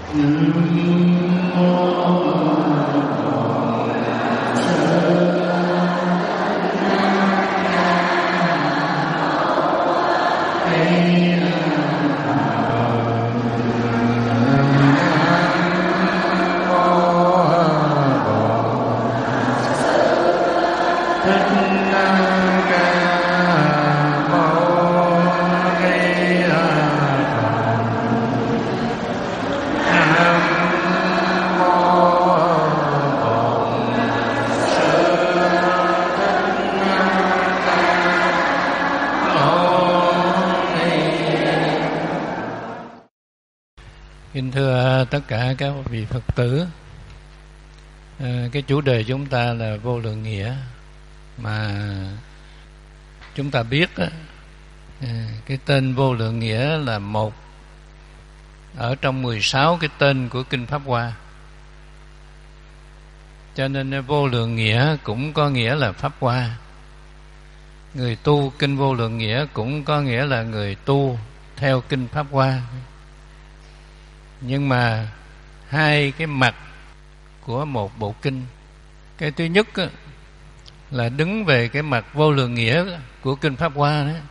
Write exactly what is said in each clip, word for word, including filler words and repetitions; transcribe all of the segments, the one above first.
Kính thưa tất cả các vị Phật tử, à, cái chủ đề chúng ta là vô lượng nghĩa. Mà chúng ta biết á, à, cái tên vô lượng nghĩa là một ở trong mười sáu cái tên của Kinh Pháp Hoa. Cho nên vô lượng nghĩa cũng có nghĩa là Pháp Hoa. Người tu Kinh Vô Lượng Nghĩa cũng có nghĩa là người tu theo Kinh Pháp Hoa. Nhưng mà hai cái mặt của một bộ kinh. Cái thứ nhất á, là đứng về cái mặt vô lượng nghĩa của Kinh Pháp Hoa đó,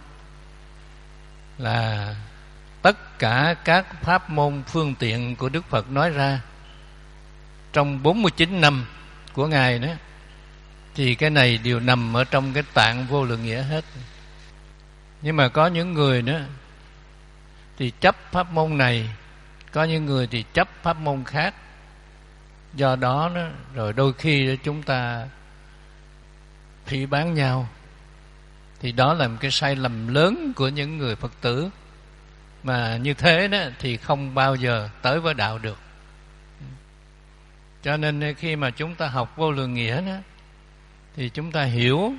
là tất cả các pháp môn phương tiện của Đức Phật nói ra trong bốn mươi chín năm của Ngài đó, thì cái này đều nằm ở trong cái tạng vô lượng nghĩa hết. Nhưng mà có những người đó thì chấp pháp môn này, có những người thì chấp pháp môn khác. Do đó, đó rồi đôi khi chúng ta phỉ báng nhau. Thì đó là một cái sai lầm lớn của những người Phật tử. Mà như thế đó thì không bao giờ tới với đạo được. Cho nên khi mà chúng ta học vô lượng nghĩa đó, thì chúng ta hiểu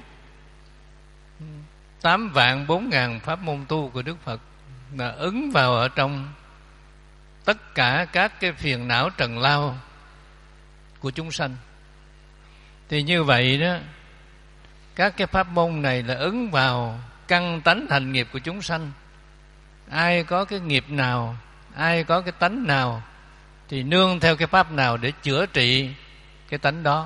tám vạn bốn ngàn pháp môn tu của Đức Phật là ứng vào ở trong tất cả các cái phiền não trần lao của chúng sanh. Thì như vậy đó, các cái pháp môn này là ứng vào căn tánh hành nghiệp của chúng sanh. Ai có cái nghiệp nào, ai có cái tánh nào, thì nương theo cái pháp nào để chữa trị cái tánh đó.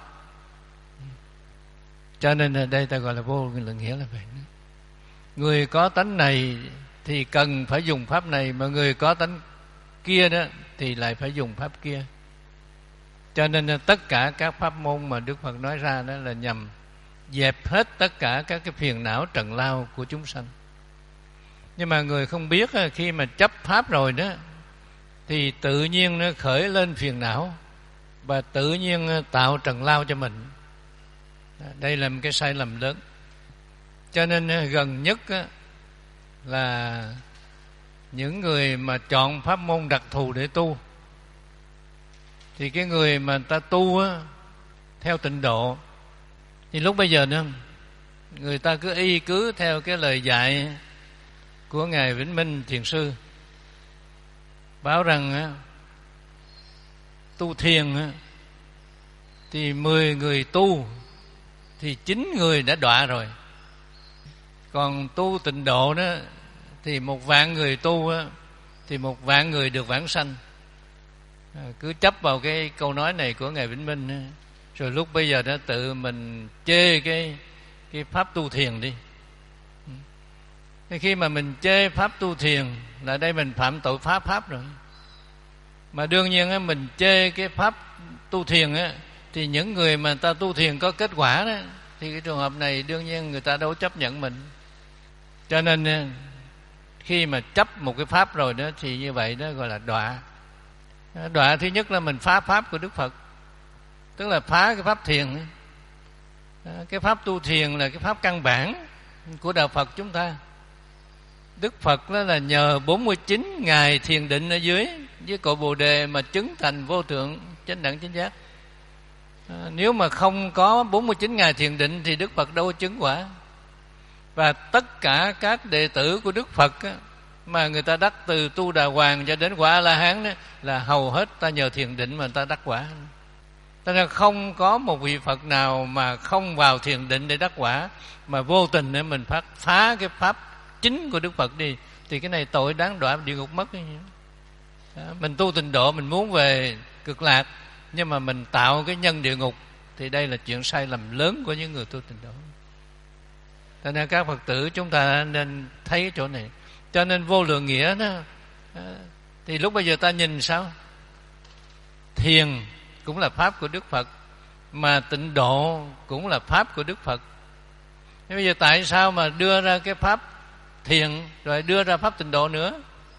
Cho nên ở đây ta gọi là vô lượng nghĩa là vậy. Người có tánh này thì cần phải dùng pháp này, mà người có tánh kia đó thì lại phải dùng pháp kia. Cho nên tất cả các pháp môn mà Đức Phật nói ra đó là nhằm dẹp hết tất cả các cái phiền não trần lao của chúng sanh. Nhưng mà người không biết, khi mà chấp pháp rồi đó thì tự nhiên nó khởi lên phiền não và tự nhiên tạo trần lao cho mình. Đây là một cái sai lầm lớn. Cho nên gần nhất là những người mà chọn pháp môn đặc thù để tu, thì cái người mà ta tu á, theo tịnh độ, thì lúc bây giờ nữa người ta cứ y cứ theo cái lời dạy của Ngài Vĩnh Minh Thiền Sư, báo rằng á, tu thiền á, thì mười người tu thì chín người đã đọa rồi. Còn tu tịnh độ đó thì một vạn người tu á, thì một vạn người được vãng sanh. À, cứ chấp vào cái câu nói này của Ngài Vĩnh Minh á, rồi lúc bây giờ đó tự mình chê cái cái pháp tu thiền đi. Khi mà mình chê pháp tu thiền là đây mình phạm tội pháp pháp rồi. Mà đương nhiên á, mình chê cái pháp tu thiền á, thì những người mà ta tu thiền có kết quả đó, thì cái trường hợp này đương nhiên người ta đâu chấp nhận mình. Cho nên khi mà chấp một cái pháp rồi đó thì như vậy đó gọi là đọa. Đọa thứ nhất là mình phá pháp của Đức Phật, tức là phá cái pháp thiền. Cái pháp tu thiền là cái pháp căn bản của đạo Phật chúng ta. Đức Phật đó là nhờ bốn mươi chín ngày thiền định ở dưới với cội Bồ Đề mà chứng thành vô thượng chánh đẳng chánh giác. À, nếu mà không có bốn mươi chín ngày thiền định thì Đức Phật đâu có chứng quả. Và tất cả các đệ tử của Đức Phật á, mà người ta đắc từ Tu Đà Hoàng cho đến quả A-la-hán đó, là hầu hết ta nhờ thiền định mà ta đắc quả. Cho nên không có một vị Phật nào mà không vào thiền định để đắc quả, mà vô tình để mình phát phá cái pháp chính của Đức Phật đi, thì cái này tội đáng đọa địa ngục mất. Mình tu tịnh độ, mình muốn về cực lạc, nhưng mà mình tạo cái nhân địa ngục, thì đây là chuyện sai lầm lớn của những người tu tịnh độ. Cho nên các Phật tử chúng ta nên thấy chỗ này. Cho nên vô lượng nghĩa đó, thì lúc bây giờ ta nhìn sao? Thiền cũng là pháp của Đức Phật, mà tịnh độ cũng là pháp của Đức Phật. Thế bây giờ tại sao mà đưa ra cái pháp thiền rồi đưa ra pháp tịnh độ nữa?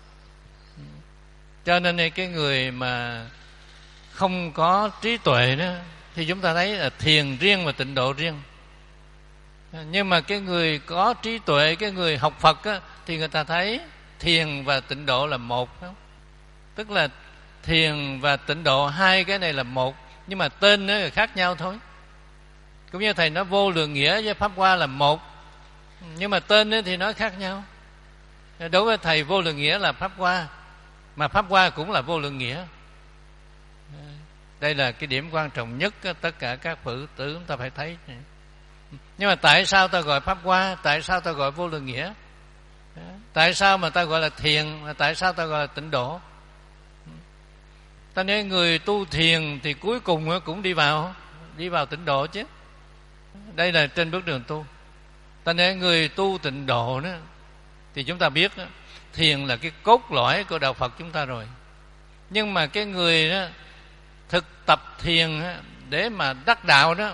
Cho nên cái người mà không có trí tuệ đó, thì chúng ta thấy là thiền riêng và tịnh độ riêng. Nhưng mà cái người có trí tuệ, cái người học Phật á, thì người ta thấy thiền và tịnh độ là một. Tức là thiền và tịnh độ, hai cái này là một, nhưng mà tên nó là khác nhau thôi. Cũng như thầy nói vô lượng nghĩa với pháp hoa là một, nhưng mà tên thì nó khác nhau. Đối với thầy vô lượng nghĩa là pháp hoa, mà pháp hoa cũng là vô lượng nghĩa. Đây là cái điểm quan trọng nhất, tất cả các Phật tử chúng ta phải thấy. Nhưng mà tại sao ta gọi pháp hoa? Tại sao ta gọi vô lượng nghĩa? Tại sao mà ta gọi là thiền? Tại sao ta gọi là tịnh độ? Ta nói người tu thiền thì cuối cùng cũng đi vào đi vào tịnh độ chứ. Đây là trên bước đường tu. Ta nói người tu tịnh độ đó, thì chúng ta biết đó, thiền là cái cốt lõi của đạo Phật chúng ta rồi. Nhưng mà cái người đó thực tập thiền để mà đắc đạo đó,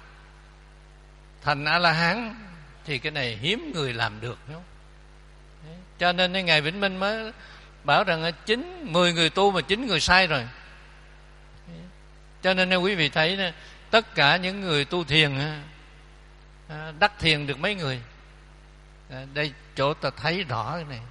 thành A-la-hán, thì cái này hiếm người làm được, đúng không? Cho nên Ngài Vĩnh Minh mới bảo rằng chín mười người tu mà chín người sai rồi. Cho nên quý vị thấy đó, tất cả những người tu thiền đắc thiền được mấy người? Đây chỗ ta thấy rõ cái này.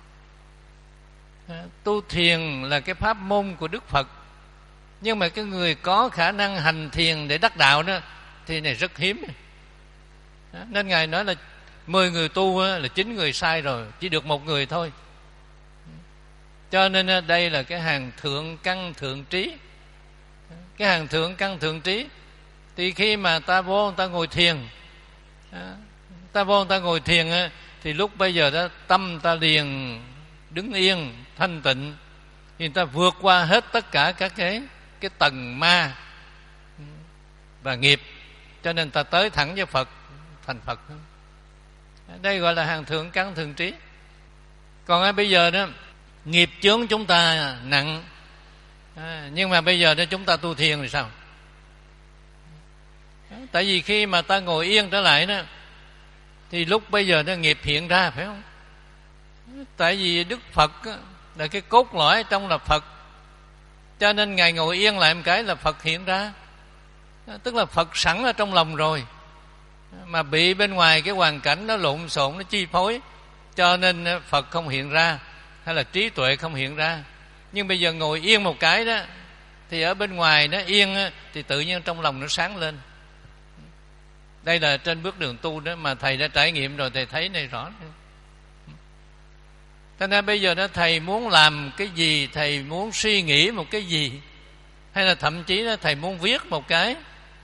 Tu thiền là cái pháp môn của Đức Phật, nhưng mà cái người có khả năng hành thiền để đắc đạo đó thì này rất hiếm. Nên Ngài nói là mười người tu là chín người sai rồi, chỉ được một người thôi. Cho nên đây là cái hàng thượng căn thượng trí. Cái hàng thượng căn thượng trí thì khi mà ta vô ta ngồi thiền, ta vô ta ngồi thiền thì lúc bây giờ đó tâm ta liền đứng yên thanh tịnh, thì ta vượt qua hết tất cả các cái cái tầng ma và nghiệp, cho nên ta tới thẳng với Phật, thành Phật. Đây gọi là hàng thượng căn thượng trí. Còn bây giờ đó nghiệp chướng chúng ta nặng, à, nhưng mà bây giờ đó chúng ta tu thiền thì sao? Tại vì khi mà ta ngồi yên trở lại đó, thì lúc bây giờ nó nghiệp hiện ra, phải không? Tại vì Đức Phật là cái cốt lõi trong là Phật, cho nên Ngài ngồi yên lại một cái là Phật hiện ra. Tức là Phật sẵn ở trong lòng rồi, mà bị bên ngoài cái hoàn cảnh nó lộn xộn, nó chi phối, cho nên Phật không hiện ra, hay là trí tuệ không hiện ra. Nhưng bây giờ ngồi yên một cái đó, thì ở bên ngoài nó yên, thì tự nhiên trong lòng nó sáng lên. Đây là trên bước đường tu đó, mà thầy đã trải nghiệm rồi, thầy thấy này rõ. Thế nên bây giờ đó thầy muốn làm cái gì, thầy muốn suy nghĩ một cái gì, hay là thậm chí đó thầy muốn viết một cái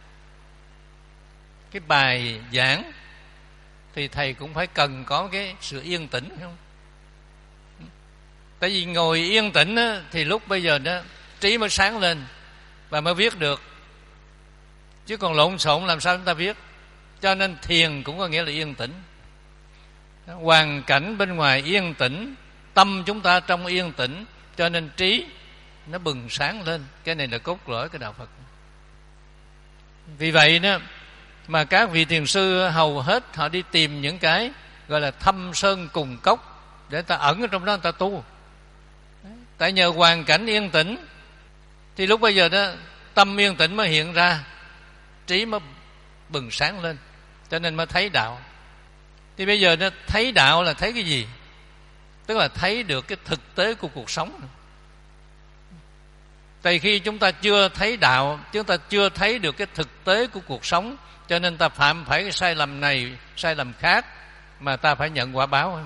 cái bài giảng, thì thầy cũng phải cần có cái sự yên tĩnh, không? Tại vì ngồi yên tĩnh đó, thì lúc bây giờ đó trí mới sáng lên và mới viết được. Chứ còn lộn xộn làm sao chúng ta viết? Cho nên thiền cũng có nghĩa là yên tĩnh. Hoàn cảnh bên ngoài yên tĩnh, tâm chúng ta trong yên tĩnh, cho nên trí nó bừng sáng lên. Cái này là cốt lõi của đạo Phật. Vì vậy đó mà các vị thiền sư hầu hết họ đi tìm những cái gọi là thâm sơn cùng cốc, để ta ẩn ở trong đó người ta tu. Tại nhờ hoàn cảnh yên tĩnh, thì lúc bây giờ đó tâm yên tĩnh mới hiện ra, trí mới bừng sáng lên, cho nên mới thấy đạo. Thì bây giờ nó thấy đạo là thấy cái gì? Tức là thấy được cái thực tế của cuộc sống. Tại khi chúng ta chưa thấy đạo, chúng ta chưa thấy được cái thực tế của cuộc sống, cho nên ta phạm phải cái sai lầm này, sai lầm khác, mà ta phải nhận quả báo.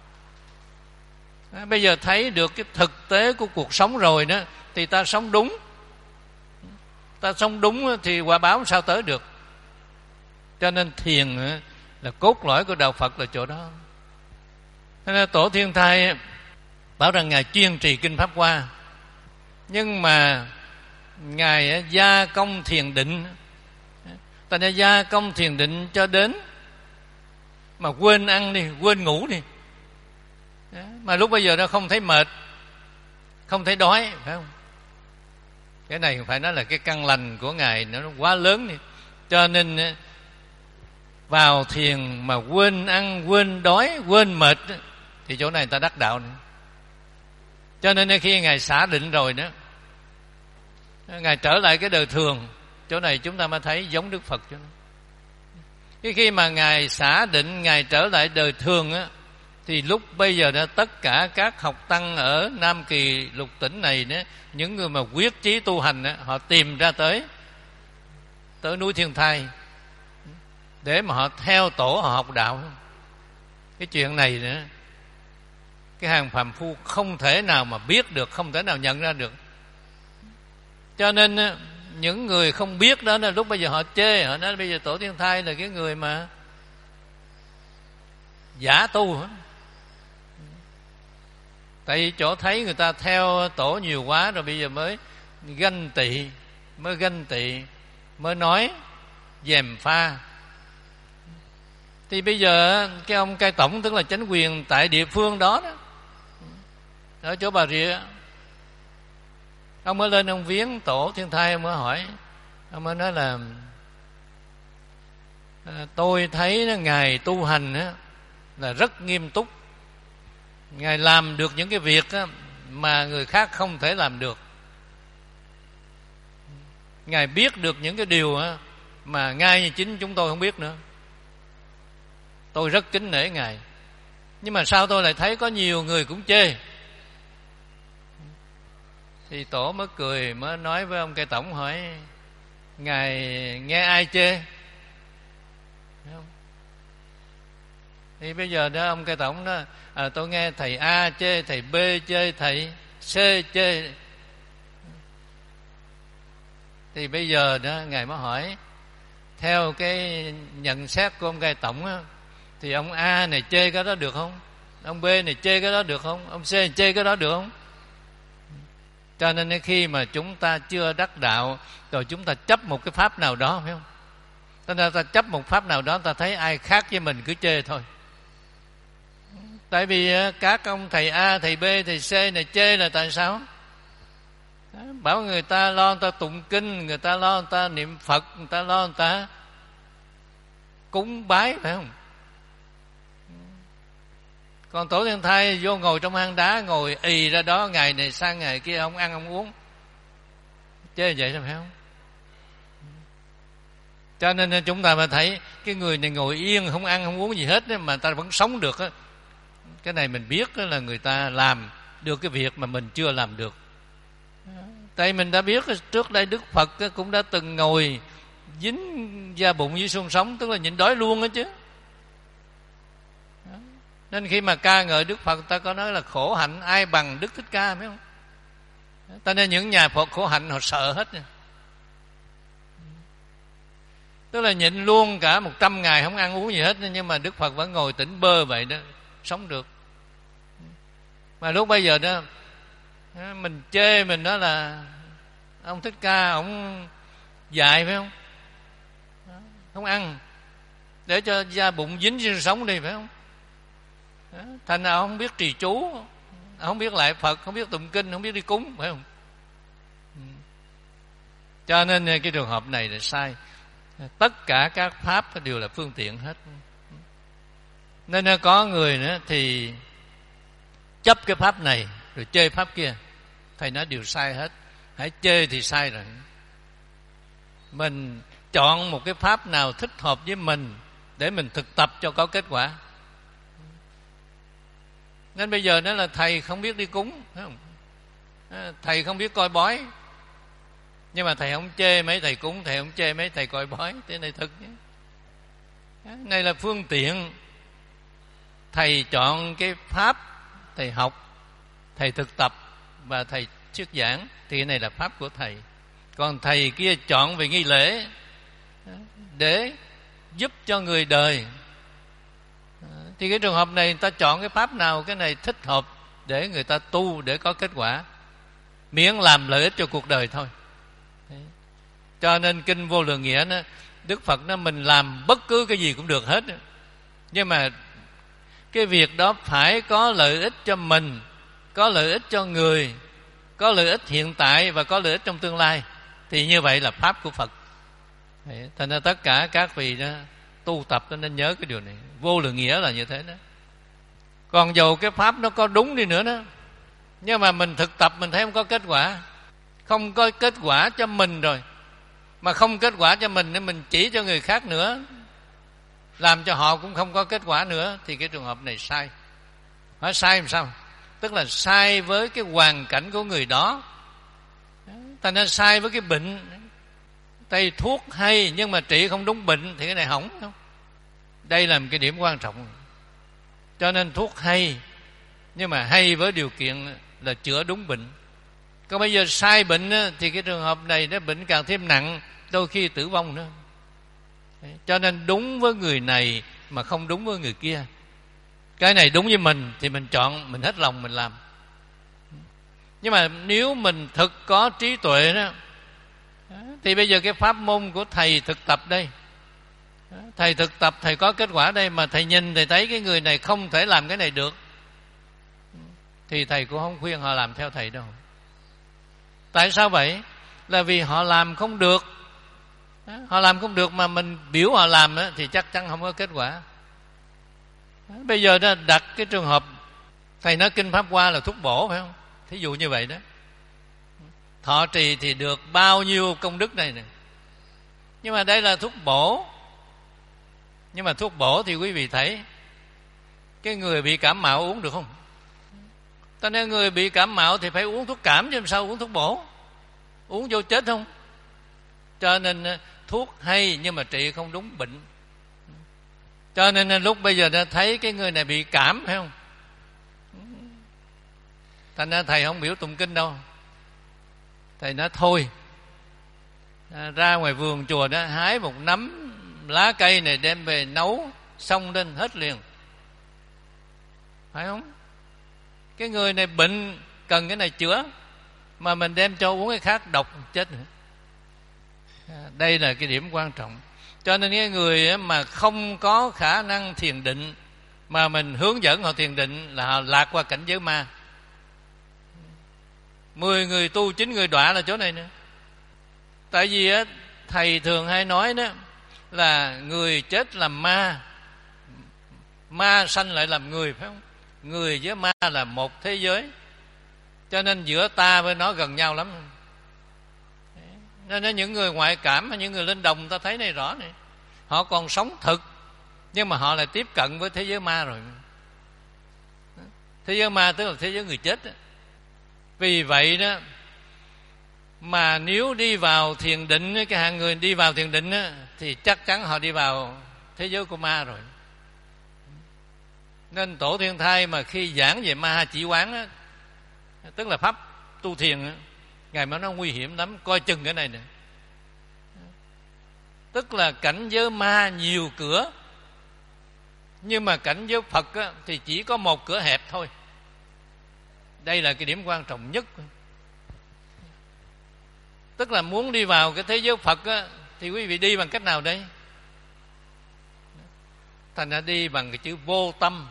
Bây giờ thấy được cái thực tế của cuộc sống rồi đó, thì ta sống đúng. Ta sống đúng thì quả báo sao tới được. Cho nên thiền là cốt lõi của đạo Phật là chỗ đó. Nên Tổ Thiên Thai bảo rằng Ngài chuyên trì kinh Pháp Hoa, Nhưng mà Ngài gia công thiền định, ta đã gia công thiền định cho đến mà quên ăn đi, quên ngủ đi, mà lúc bây giờ nó không thấy mệt, không thấy đói, phải không? Cái này phải nói là cái căn lành của Ngài nó quá lớn đi. Cho nên vào thiền mà quên ăn, quên đói, quên mệt thì chỗ này ta đắc đạo nữa. Cho nên khi Ngài xả định rồi đó, Ngài trở lại cái đời thường, chỗ này chúng ta mới thấy giống Đức Phật. Cho nên khi mà Ngài xả định, Ngài trở lại đời thường á, thì lúc bây giờ đó tất cả các học tăng ở Nam Kỳ Lục Tỉnh này đó, những người mà quyết chí tu hành đó, họ tìm ra tới tới núi Thiên Thai để mà họ theo tổ họ học đạo. Cái chuyện này nữa, cái hàng phàm phu không thể nào mà biết được, không thể nào nhận ra được. Cho nên những người không biết đó là lúc bây giờ họ chê, họ nói bây giờ tổ Thiên Thai là cái người mà giả tu hả? Tại vì chỗ thấy người ta theo tổ nhiều quá rồi, bây giờ mới ganh tị, mới ganh tị, mới nói gièm pha. Thì bây giờ cái ông cai tổng, tức là chánh quyền tại địa phương đó, đó ở chỗ Bà Rịa, ông mới lên ông viếng tổ Thiên Thai, ông mới hỏi, ông mới nói là tôi thấy Ngài tu hành á, là rất nghiêm túc, Ngài làm được những cái việc á, mà người khác không thể làm được, Ngài biết được những cái điều á, mà ngay như chính chúng tôi không biết nữa. Tôi rất kính nể Ngài. Nhưng mà sao tôi lại thấy có nhiều người cũng chê? Thì tổ mới cười, mới nói với ông cai tổng, hỏi Ngài nghe ai chê? Không? Thì bây giờ đó ông cai tổng đó, à, tôi nghe thầy A chê, thầy B chê, thầy C chê. Thì bây giờ đó Ngài mới hỏi, theo cái nhận xét của ông cai tổng á, thì ông A này chê cái đó được không? Ông B này chê cái đó được không? Ông C này chê cái đó được không? Cho nên khi mà chúng ta chưa đắc đạo, rồi chúng ta chấp một cái pháp nào đó, phải không? Cho nên ta chấp một pháp nào đó, ta thấy ai khác với mình cứ chê thôi. Tại vì các ông thầy A, thầy B, thầy C này chê là tại sao? Bảo người ta lo người ta tụng kinh, người ta lo người ta niệm Phật, người ta lo người ta cúng bái, phải không? Còn tổ Thiên Thai vô ngồi trong hang đá, ngồi ì ra đó, ngày này sang ngày kia không ăn không uống, chơi vậy phải không? Cho nên chúng ta mà thấy cái người này ngồi yên không ăn không uống gì hết mà ta vẫn sống được á, cái này mình biết là người ta làm được cái việc mà mình chưa làm được. Tại mình đã biết trước đây Đức Phật cũng đã từng ngồi dính da bụng với xương sống, tức là nhịn đói luôn đó chứ. Nên khi mà ca ngợi Đức Phật, ta có nói là khổ hạnh ai bằng Đức Thích Ca, phải không? Ta nên những nhà Phật khổ hạnh họ sợ hết. Tức là nhịn luôn cả một trăm ngày không ăn uống gì hết, nhưng mà Đức Phật vẫn ngồi tỉnh bơ vậy đó, sống được. Mà lúc bây giờ đó mình chê mình đó là ông Thích Ca ông dại, phải không? Không ăn để cho da bụng dính xương sống đi, phải không? Thành nào không biết trì chú, không biết lại Phật, không biết tụng kinh, không biết đi cúng, phải không? Cho nên cái trường hợp này là sai. Tất cả các pháp đều là phương tiện hết. Nên có người nữa thì chấp cái pháp này rồi chê pháp kia, thầy nói đều sai hết. Hãy chê thì sai rồi. Mình chọn một cái pháp nào thích hợp với mình để mình thực tập cho có kết quả. Nên bây giờ nó là thầy không biết đi cúng, phải không? Thầy không biết coi bói, nhưng mà thầy không chê mấy thầy cúng, thầy không chê mấy thầy coi bói. Thế này thực nhé. Này là phương tiện. Thầy chọn cái pháp, thầy học, thầy thực tập và thầy thuyết giảng, thì cái này là pháp của thầy. Còn thầy kia chọn về nghi lễ để giúp cho người đời, thì cái trường hợp này người ta chọn cái pháp nào cái này thích hợp để người ta tu để có kết quả. miễn làm lợi ích cho cuộc đời thôi. Đấy. Cho nên kinh Vô Lượng Nghĩa đó, Đức Phật nói mình làm bất cứ cái gì cũng được hết, nhưng mà cái việc đó phải có lợi ích cho mình, có lợi ích cho người, có lợi ích hiện tại và có lợi ích trong tương lai, thì như vậy là pháp của Phật. Đấy. Thành ra tất cả các vị đó tu tập đó nên nhớ cái điều này. Vô Lượng Nghĩa là như thế đó. Còn dầu cái pháp nó có đúng đi nữa đó, nhưng mà mình thực tập mình thấy không có kết quả, không có kết quả cho mình rồi, mà không kết quả cho mình nên mình chỉ cho người khác nữa, làm cho họ cũng không có kết quả nữa, thì cái trường hợp này sai. Hỏi sai làm sao? Tức là sai với cái hoàn cảnh của người đó. Thành ra sai với cái bệnh. Tây thuốc hay nhưng mà trị không đúng bệnh thì cái này hỏng không? Đây là một cái điểm quan trọng. Cho nên thuốc hay, nhưng mà hay với điều kiện là chữa đúng bệnh. Còn bây giờ sai bệnh thì cái trường hợp này nó bệnh càng thêm nặng, đôi khi tử vong nữa. Cho nên đúng với người này mà không đúng với người kia. Cái này đúng với mình thì mình chọn, mình hết lòng mình làm. Nhưng mà nếu mình thực có trí tuệ đó, thì bây giờ cái pháp môn của thầy thực tập đây, thầy thực tập thầy có kết quả đây, mà thầy nhìn thầy thấy cái người này không thể làm cái này được, thì thầy cũng không khuyên họ làm theo thầy đâu. Tại sao vậy? Là vì họ làm không được. Họ làm không được mà mình biểu họ làm đó, thì chắc chắn không có kết quả. Bây giờ đó đặt cái trường hợp thầy nói kinh Pháp Hoa là thuốc bổ, phải không? Thí dụ như vậy đó. Thọ trì thì được bao nhiêu công đức này nè, nhưng mà đây là thuốc bổ. Nhưng mà thuốc bổ thì quý vị thấy cái người bị cảm mạo uống được không? Cho nên người bị cảm mạo thì phải uống thuốc cảm, chứ làm sao uống thuốc bổ? Uống vô chết không? Cho nên thuốc hay nhưng mà trị không đúng bệnh. Cho nên lúc bây giờ đã thấy cái người này bị cảm, phải không? Thành ra thầy không biểu tụng kinh đâu. Thầy nói thôi, ra ngoài vườn chùa đó hái một nắm lá cây này đem về nấu xong lên hết liền, phải không? Cái người này bệnh cần cái này chữa, mà mình đem cho uống cái khác độc chết nữa. Đây là cái điểm quan trọng. Cho nên cái người mà không có khả năng thiền định mà mình hướng dẫn họ thiền định là họ lạc qua cảnh giới ma. Mười người tu chín người đọa là chỗ này nữa. Tại vì á, thầy thường hay nói đó là người chết làm ma, ma sanh lại làm người, phải không? Người với ma là một thế giới, cho nên giữa ta với nó gần nhau lắm. Nên những người ngoại cảm hay những người lên đồng ta thấy này rõ này, họ còn sống thực nhưng mà họ lại tiếp cận với thế giới ma rồi. Thế giới ma tức là thế giới người chết đó. Vì vậy đó mà nếu đi vào thiền định, cái hạng người đi vào thiền định đó, thì chắc chắn họ đi vào thế giới của ma rồi. Nên Tổ Thiên Thai mà khi giảng về ma chỉ quán đó, tức là pháp tu thiền đó, Ngài mới nói nguy hiểm lắm, coi chừng cái này nè. Tức là cảnh giới ma nhiều cửa, nhưng mà cảnh giới Phật á, thì chỉ có một cửa hẹp thôi. Đây là cái điểm quan trọng nhất. Tức là muốn đi vào cái thế giới Phật á, thì quý vị đi bằng cách nào đây? Thành ra đi bằng cái chữ vô tâm.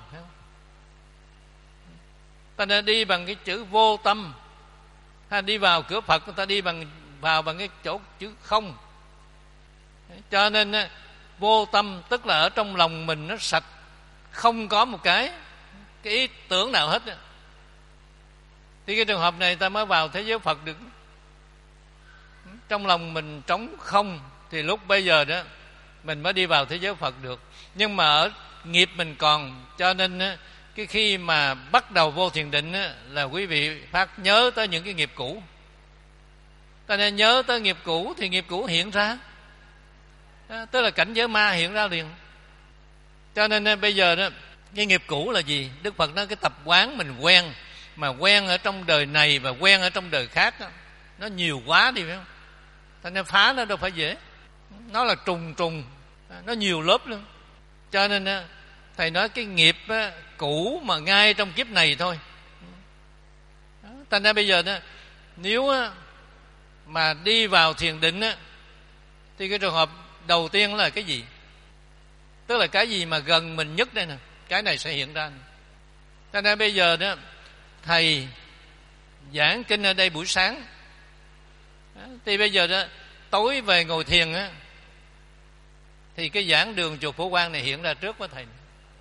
Thành ra đi bằng cái chữ vô tâm. Hay đi vào cửa Phật, người ta đi bằng vào bằng cái chỗ chữ không. Cho nên vô tâm tức là ở trong lòng mình nó sạch, không có một cái cái ý tưởng nào hết. Thì cái trường hợp này ta mới vào thế giới Phật được. Trong lòng mình trống không thì lúc bây giờ đó mình mới đi vào thế giới Phật được. Nhưng mà ở nghiệp mình còn, cho nên cái khi mà bắt đầu vô thiền định là quý vị phát nhớ tới những cái nghiệp cũ. Ta nên nhớ tới nghiệp cũ thì nghiệp cũ hiện ra, tức là cảnh giới ma hiện ra liền. Cho nên bây giờ đó cái nghiệp cũ là gì? Đức Phật nói cái tập quán mình quen, mà quen ở trong đời này và quen ở trong đời khác đó, nó nhiều quá đi, phải không? Cho nên phá nó đâu phải dễ, nó là trùng trùng, nó nhiều lớp luôn. Cho nên thầy nói cái nghiệp cũ mà ngay trong kiếp này thôi. Thành ra bây giờ đó nếu á, mà đi vào thiền định á, thì cái trường hợp đầu tiên là cái gì? Tức là cái gì mà gần mình nhất đây nè, cái này sẽ hiện ra. Cho nên bây giờ đó thầy giảng kinh ở đây buổi sáng, thì bây giờ đó tối về ngồi thiền á, thì cái giảng đường chùa Phổ Quang này hiện ra trước với thầy.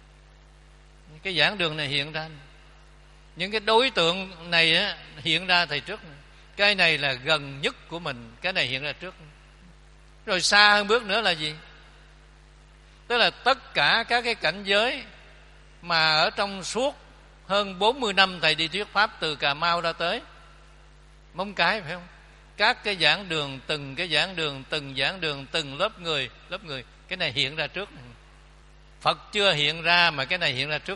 Cái giảng đường này hiện ra, những cái đối tượng này á, hiện ra thầy trước. Cái này là gần nhất của mình, cái này hiện ra trước. Rồi xa hơn bước nữa là gì? Tức là tất cả các cái cảnh giới mà ở trong suốt hơn bốn mươi năm thầy đi thuyết pháp từ Cà Mau ra tới Móng Cái, phải không? Các cái giảng đường, từng cái giảng đường, từng giảng đường, từng lớp người, lớp người, cái này hiện ra trước. Phật chưa hiện ra mà cái này hiện ra trước.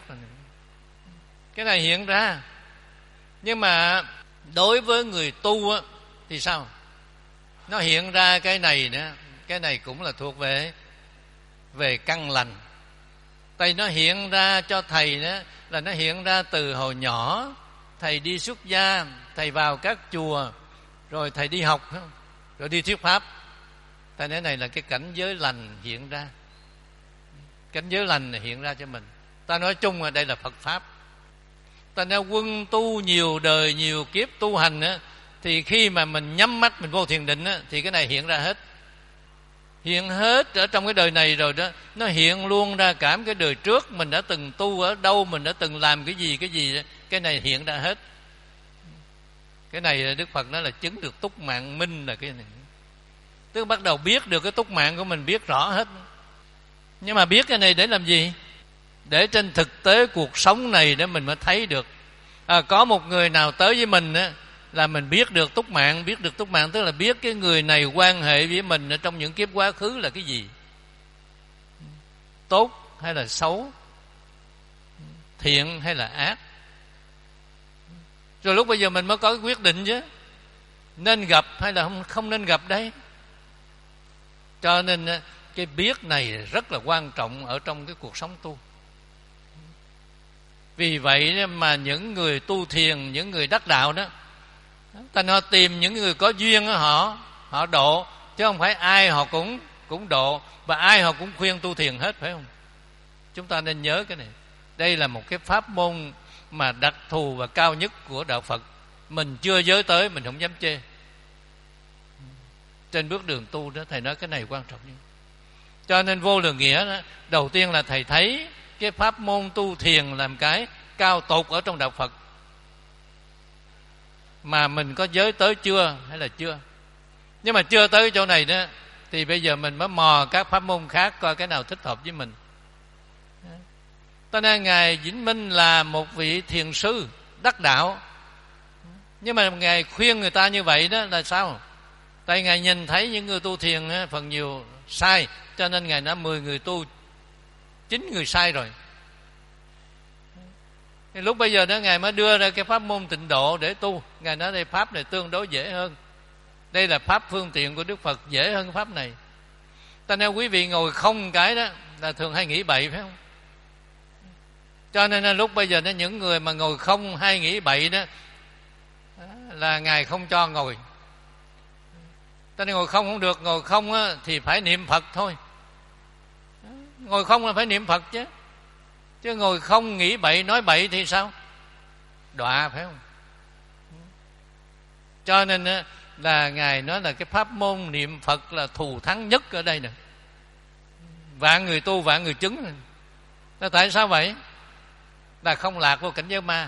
Cái này hiện ra. Nhưng mà đối với người tu á, thì sao? Nó hiện ra cái này nữa, cái này cũng là thuộc về về căn lành. Tại nó hiện ra cho thầy đó là nó hiện ra từ hồi nhỏ, thầy đi xuất gia, thầy vào các chùa, rồi thầy đi học, rồi đi thuyết pháp. Tại cái này là cái cảnh giới lành hiện ra. Cảnh giới lành này hiện ra cho mình. Ta nói chung là đây là Phật Pháp. Ta nói quân tu nhiều đời, nhiều kiếp tu hành á, thì khi mà mình nhắm mắt mình vô thiền định á, thì cái này hiện ra hết. Hiện hết ở trong cái đời này rồi đó. Nó hiện luôn ra cả cái đời trước mình đã từng tu ở đâu, mình đã từng làm cái gì cái gì đó. Cái này hiện ra hết. Cái này Đức Phật nói là chứng được túc mạng minh là cái này. Tức bắt đầu biết được cái túc mạng của mình, biết rõ hết. Nhưng mà biết cái này để làm gì? Để trên thực tế cuộc sống này để mình mới thấy được. À, có một người nào tới với mình á, là mình biết được túc mạng. Biết được túc mạng tức là biết cái người này quan hệ với mình ở trong những kiếp quá khứ là cái gì, tốt hay là xấu, thiện hay là ác. Rồi lúc bây giờ mình mới có cái quyết định chứ, nên gặp hay là không, không nên gặp đấy. Cho nên cái biết này rất là quan trọng ở trong cái cuộc sống tu. Vì vậy mà những người tu thiền, những người đắc đạo đó, ta nói tìm những người có duyên đó, họ họ độ, chứ không phải ai họ cũng cũng độ, và ai họ cũng khuyên tu thiền hết, phải không? Chúng ta nên nhớ cái này. Đây là một cái pháp môn mà đặc thù và cao nhất của đạo Phật. Mình chưa giới tới mình không dám chê. Trên bước đường tu đó thầy nói cái này quan trọng nhất. Cho nên Vô Lượng Nghĩa đó, đầu tiên là thầy thấy cái pháp môn tu thiền làm cái cao tột ở trong đạo Phật. Mà mình có giới tới chưa hay là chưa? Nhưng mà chưa tới chỗ này đó, thì bây giờ mình mới mò các pháp môn khác coi cái nào thích hợp với mình. Cho nên Ngài Vĩnh Minh là một vị thiền sư đắc đạo. Nhưng mà Ngài khuyên người ta như vậy đó là sao? Tại Ngài nhìn thấy những người tu thiền phần nhiều sai, cho nên Ngài nói mười người tu chín người sai rồi. Thì lúc bây giờ đó Ngài mới đưa ra cái pháp môn tịnh độ để tu. Ngài nói đây pháp này tương đối dễ hơn. Đây là pháp phương tiện của Đức Phật, dễ hơn pháp này. Ta nếu quý vị ngồi không cái đó là thường hay nghĩ bậy, phải không? Cho nên là lúc bây giờ đó những người mà ngồi không hay nghĩ bậy đó là Ngài không cho ngồi. Ta nên ngồi không không được, ngồi không á, thì phải niệm Phật thôi. Ngồi không là phải niệm Phật chứ. Chứ ngồi không nghĩ bậy nói bậy thì sao? Đọa, phải không? Cho nên là Ngài nói là cái pháp môn niệm Phật là thù thắng nhất ở đây nè. Vạn người tu vạn người chứng. Là tại sao vậy? Là không lạc vô cảnh giới ma.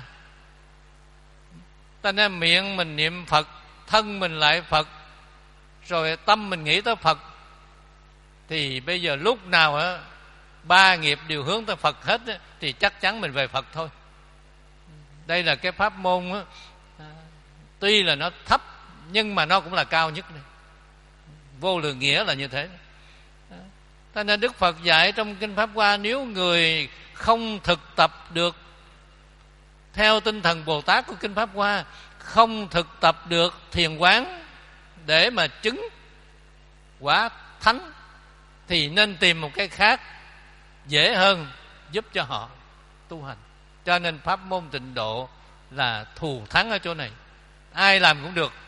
Ta nên miệng mình niệm Phật, thân mình lại Phật, rồi tâm mình nghĩ tới Phật, thì bây giờ lúc nào á ba nghiệp đều hướng tới Phật hết á, thì chắc chắn mình về Phật thôi. Đây là cái pháp môn á, tuy là nó thấp nhưng mà nó cũng là cao nhất này. Vô Lượng Nghĩa là như thế. Cho nên Đức Phật dạy trong Kinh Pháp Hoa, nếu người không thực tập được theo tinh thần Bồ Tát của Kinh Pháp Hoa, không thực tập được thiền quán để mà chứng quả thánh, thì nên tìm một cái khác dễ hơn giúp cho họ tu hành. Cho nên pháp môn tịnh độ là thù thắng ở chỗ này. ai làm cũng được.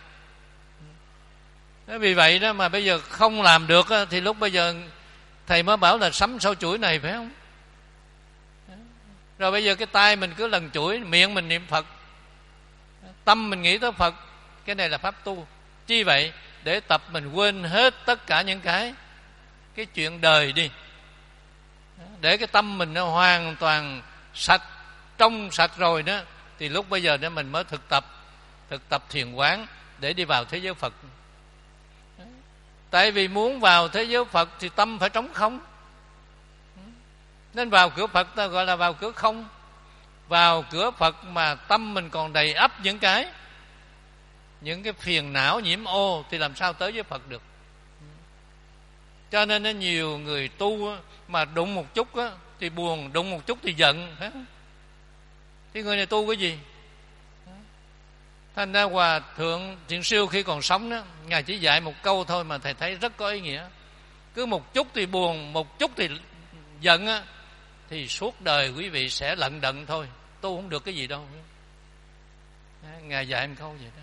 Vì vậy đó mà bây giờ không làm được thì lúc bây giờ thầy mới bảo là sắm sau chuỗi này, phải không? Rồi bây giờ cái tay mình cứ lần chuỗi, miệng mình niệm Phật, tâm mình nghĩ tới Phật. Cái này là pháp tu. Chi vậy? Để tập mình quên hết tất cả những cái cái chuyện đời đi, để cái tâm mình nó hoàn toàn sạch, trong sạch rồi đó, thì lúc bây giờ đó mình mới thực tập thực tập thiền quán để đi vào thế giới Phật. Tại vì muốn vào thế giới Phật thì tâm phải trống không, nên vào cửa Phật ta gọi là vào cửa không. Vào cửa Phật mà tâm mình còn đầy ắp những cái những cái phiền não nhiễm ô thì làm sao tới với Phật được. Cho nên nó nhiều người tu mà đụng một chút thì buồn, đụng một chút thì giận, phải không? Thì người này tu cái gì? Thành ra Hòa Thượng Thiện Siêu khi còn sống đó, Ngài chỉ dạy một câu thôi mà thầy thấy rất có ý nghĩa. Cứ một chút thì buồn, một chút thì giận á, thì suốt đời quý vị sẽ lận đận thôi, tu không được cái gì đâu. Ngài dạy em câu vậy đó.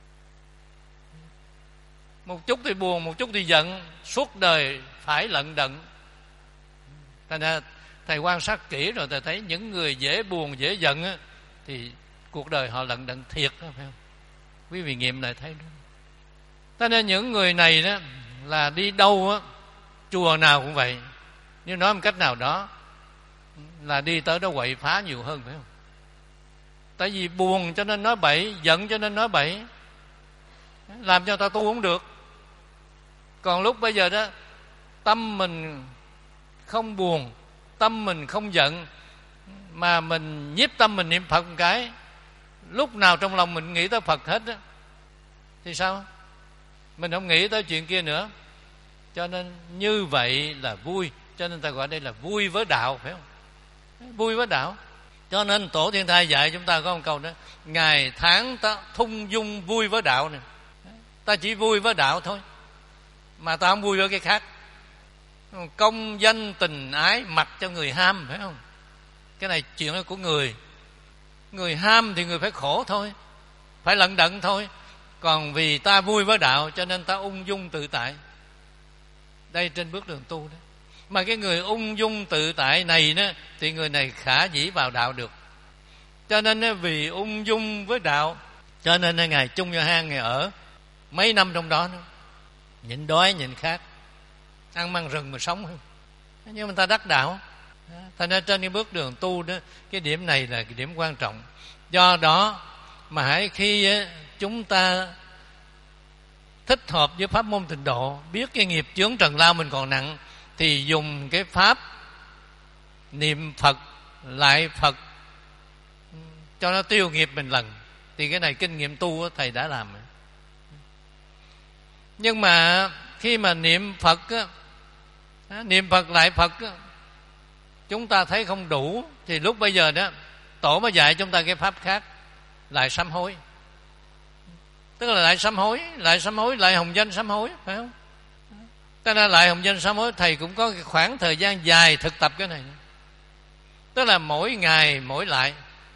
Một chút thì buồn, một chút thì giận, suốt đời phải lận đận. Thành ra thầy quan sát kỹ rồi thầy thấy những người dễ buồn, dễ giận á, thì cuộc đời họ lận đận thiệt đó, phải không? Quý vị nghiệm lại thấy đó. Cho nên những người này đó là đi đâu á, chùa nào cũng vậy, nhưng nói một cách nào đó là đi tới đó quậy phá nhiều hơn, phải không? Tại vì buồn cho nên nói bậy, giận cho nên nói bậy, làm cho ta tu không được. Còn lúc bây giờ đó, tâm mình không buồn, tâm mình không giận, mà mình nhiếp tâm mình niệm Phật một cái, lúc nào trong lòng mình nghĩ tới Phật hết đó, thì sao? Mình không nghĩ tới chuyện kia nữa. Cho nên như vậy là vui. Cho nên ta gọi đây là vui với đạo, phải không? Vui với đạo. Cho nên Tổ Thiên Thai dạy chúng ta có một câu đó: ngày tháng ta thung dung vui với đạo này. Ta chỉ vui với đạo thôi, mà ta không vui với cái khác. Công danh tình ái mặc cho người ham, phải không? Cái này chuyện đó của người. Người ham thì người phải khổ thôi, phải lận đận thôi. Còn vì ta vui với đạo cho nên ta ung dung tự tại. Đây trên bước đường tu đó. Mà cái người ung dung tự tại này đó, thì người này khả dĩ vào đạo được. Cho nên vì ung dung với đạo, cho nên Ngài chung vô hang, Ngài ở mấy năm trong đó nữa, nhịn đói nhịn khát, ăn măng rừng mà sống không. Nhưng mà ta đắc đạo. Thành ra trên cái bước đường tu đó, cái điểm này là cái điểm quan trọng. Do đó mà hãy khi chúng ta thích hợp với pháp môn Tịnh Độ, biết cái nghiệp chướng trần lao mình còn nặng, thì dùng cái pháp niệm Phật lại Phật cho nó tiêu nghiệp mình lần. Thì cái này kinh nghiệm tu thầy đã làm. Nhưng mà khi mà niệm Phật á, niệm Phật lại Phật á, chúng ta thấy không đủ, thì lúc bây giờ đó Tổ mới dạy chúng ta cái pháp khác, lại sám hối. Tức là lại sám hối, lại sám hối, lại hồng danh sám hối, phải không? Tức là lại hồng danh sám hối, thầy cũng có khoảng thời gian dài thực tập cái này. Tức là mỗi ngày mỗi lại,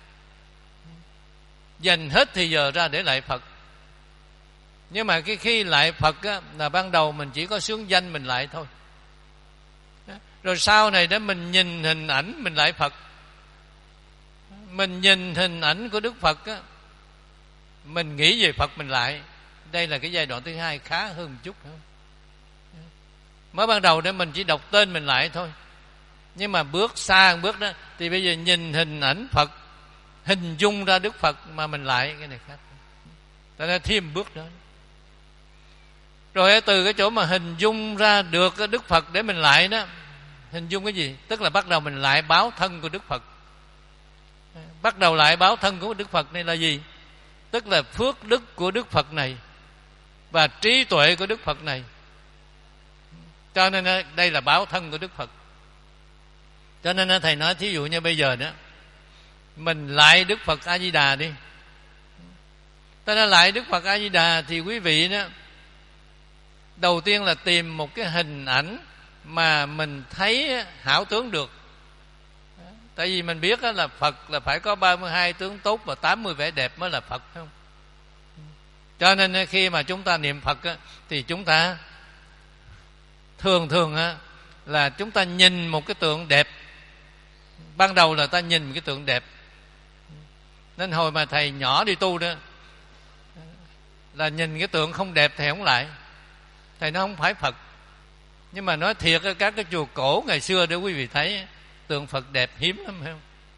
dành hết thì giờ ra để lại Phật. Nhưng mà cái khi lại Phật á, là ban đầu mình chỉ có xướng danh mình lại thôi. Rồi sau này đó mình nhìn hình ảnh mình lại Phật. Mình nhìn hình ảnh của Đức Phật á, mình nghĩ về Phật mình lại. Đây là cái giai đoạn thứ hai, khá hơn một chút. Mới ban đầu đó mình chỉ đọc tên mình lại thôi. Nhưng mà bước xa một bước đó, thì bây giờ nhìn hình ảnh Phật, hình dung ra Đức Phật mà mình lại, cái này khác. Tại nên thêm bước đó. Rồi từ cái chỗ mà hình dung ra được cái Đức Phật để mình lại đó, hình dung cái gì? Tức là bắt đầu mình lại báo thân của Đức Phật. Bắt đầu lại báo thân của Đức Phật này là gì? Tức là phước đức của Đức Phật này và trí tuệ của Đức Phật này. Cho nên đây là báo thân của Đức Phật. Cho nên thầy nói thí dụ như bây giờ đó, mình lại Đức Phật A Di Đà đi. Ta nói lại Đức Phật A Di Đà thì quý vị đó, đầu tiên là tìm một cái hình ảnh mà mình thấy hảo tướng được. Tại vì mình biết là Phật là phải có ba mươi hai tướng tốt và tám mươi vẻ đẹp mới là Phật, phải không? Cho nên khi mà chúng ta niệm Phật á, thì chúng ta thường thường á, là chúng ta nhìn một cái tượng đẹp. Ban đầu là ta nhìn một cái tượng đẹp. Nên hồi mà thầy nhỏ đi tu đó, là nhìn cái tượng không đẹp thầy không lại. Thầy nó không phải Phật. Nhưng mà nói thiệt, các cái chùa cổ ngày xưa để quý vị thấy, tượng Phật đẹp hiếm lắm, phải không?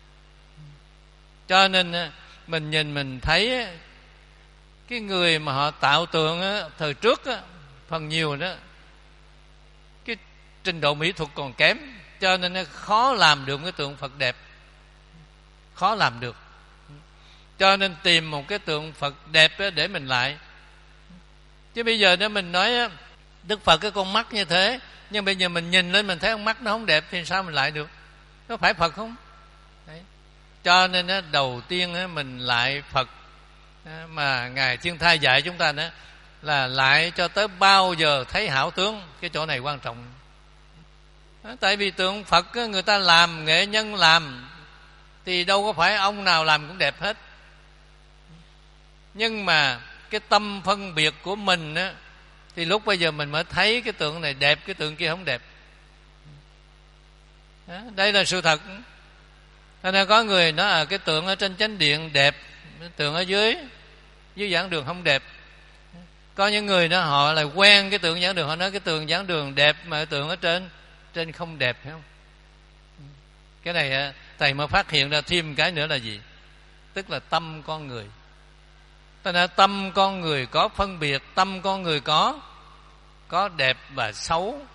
Cho nên mình nhìn mình thấy cái người mà họ tạo tượng á, thời trước á, phần nhiều đó cái trình độ mỹ thuật còn kém, cho nên nó khó làm được cái tượng Phật đẹp, khó làm được. Cho nên tìm một cái tượng Phật đẹp để mình lại. Chứ bây giờ nếu mình nói Đức Phật cái con mắt như thế, nhưng bây giờ mình nhìn lên mình thấy con mắt nó không đẹp thì sao mình lại được? Nó phải Phật không? Đấy. Cho nên đầu tiên mình lại Phật mà Ngài Thiên Thai dạy chúng ta nữa là lại cho tới bao giờ thấy hảo tướng. Cái chỗ này quan trọng. Tại vì tượng Phật người ta làm, nghệ nhân làm, thì đâu có phải ông nào làm cũng đẹp hết. Nhưng mà cái tâm phân biệt của mình á, thì lúc bây giờ mình mới thấy cái tượng này đẹp, cái tượng kia không đẹp. Đó, đây là sự thật. Cho nên có người nói à, cái tượng ở trên chánh điện đẹp, cái tượng ở dưới dưới giảng đường không đẹp. Có những người đó họ lại quen cái tượng giảng đường, họ nói cái tượng giảng đường đẹp mà cái tượng ở trên trên không đẹp, phải không? Cái này thầy mới phát hiện ra thêm cái nữa là gì? Tức là tâm con người. Tức là tâm con người có phân biệt, tâm con người có có đẹp và xấu.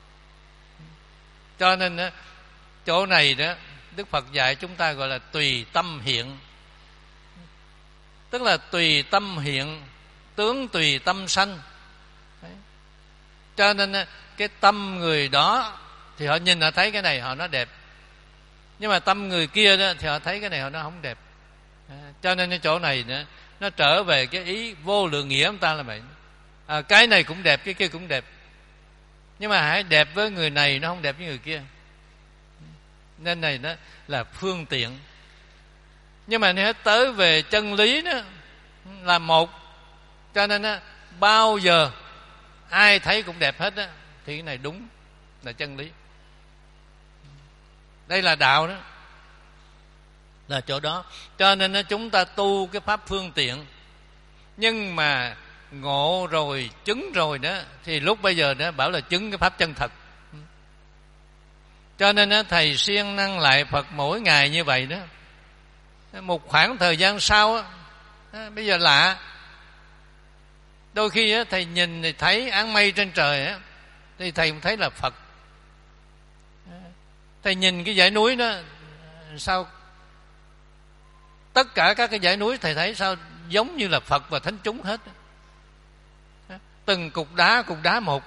Cho nên chỗ này đó Đức Phật dạy chúng ta gọi là tùy tâm hiện. Tức là tùy tâm hiện, tướng tùy tâm sanh. Đấy. Cho nên cái tâm người đó thì họ nhìn họ thấy cái này họ nói đẹp, nhưng mà tâm người kia đó thì họ thấy cái này họ nói không đẹp. Cho nên cái chỗ này nữa, nó trở về cái ý vô lượng nghĩa chúng ta là vậy. À, cái này cũng đẹp, cái kia cũng đẹp, nhưng mà hãy đẹp với người này, nó không đẹp với người kia. Nên này nó là phương tiện. Nhưng mà nếu tới về chân lý đó là một. Cho nên đó, bao giờ ai thấy cũng đẹp hết đó, thì cái này đúng là chân lý. Đây là đạo đó, là chỗ đó. Cho nên đó, chúng ta tu cái pháp phương tiện, nhưng mà ngộ rồi, chứng rồi đó, thì lúc bây giờ đó bảo là chứng cái pháp chân thật. Cho nên đó, thầy siêng năng lại Phật mỗi ngày như vậy đó. Một khoảng thời gian sau đó, bây giờ lạ, đôi khi đó, thầy nhìn thì thấy áng mây trên trời đó, thì thầy cũng thấy là Phật. Thầy nhìn cái dãy núi đó, sao tất cả các cái dãy núi thầy thấy sao giống như là Phật và thánh chúng hết. Từng cục đá, cục đá một.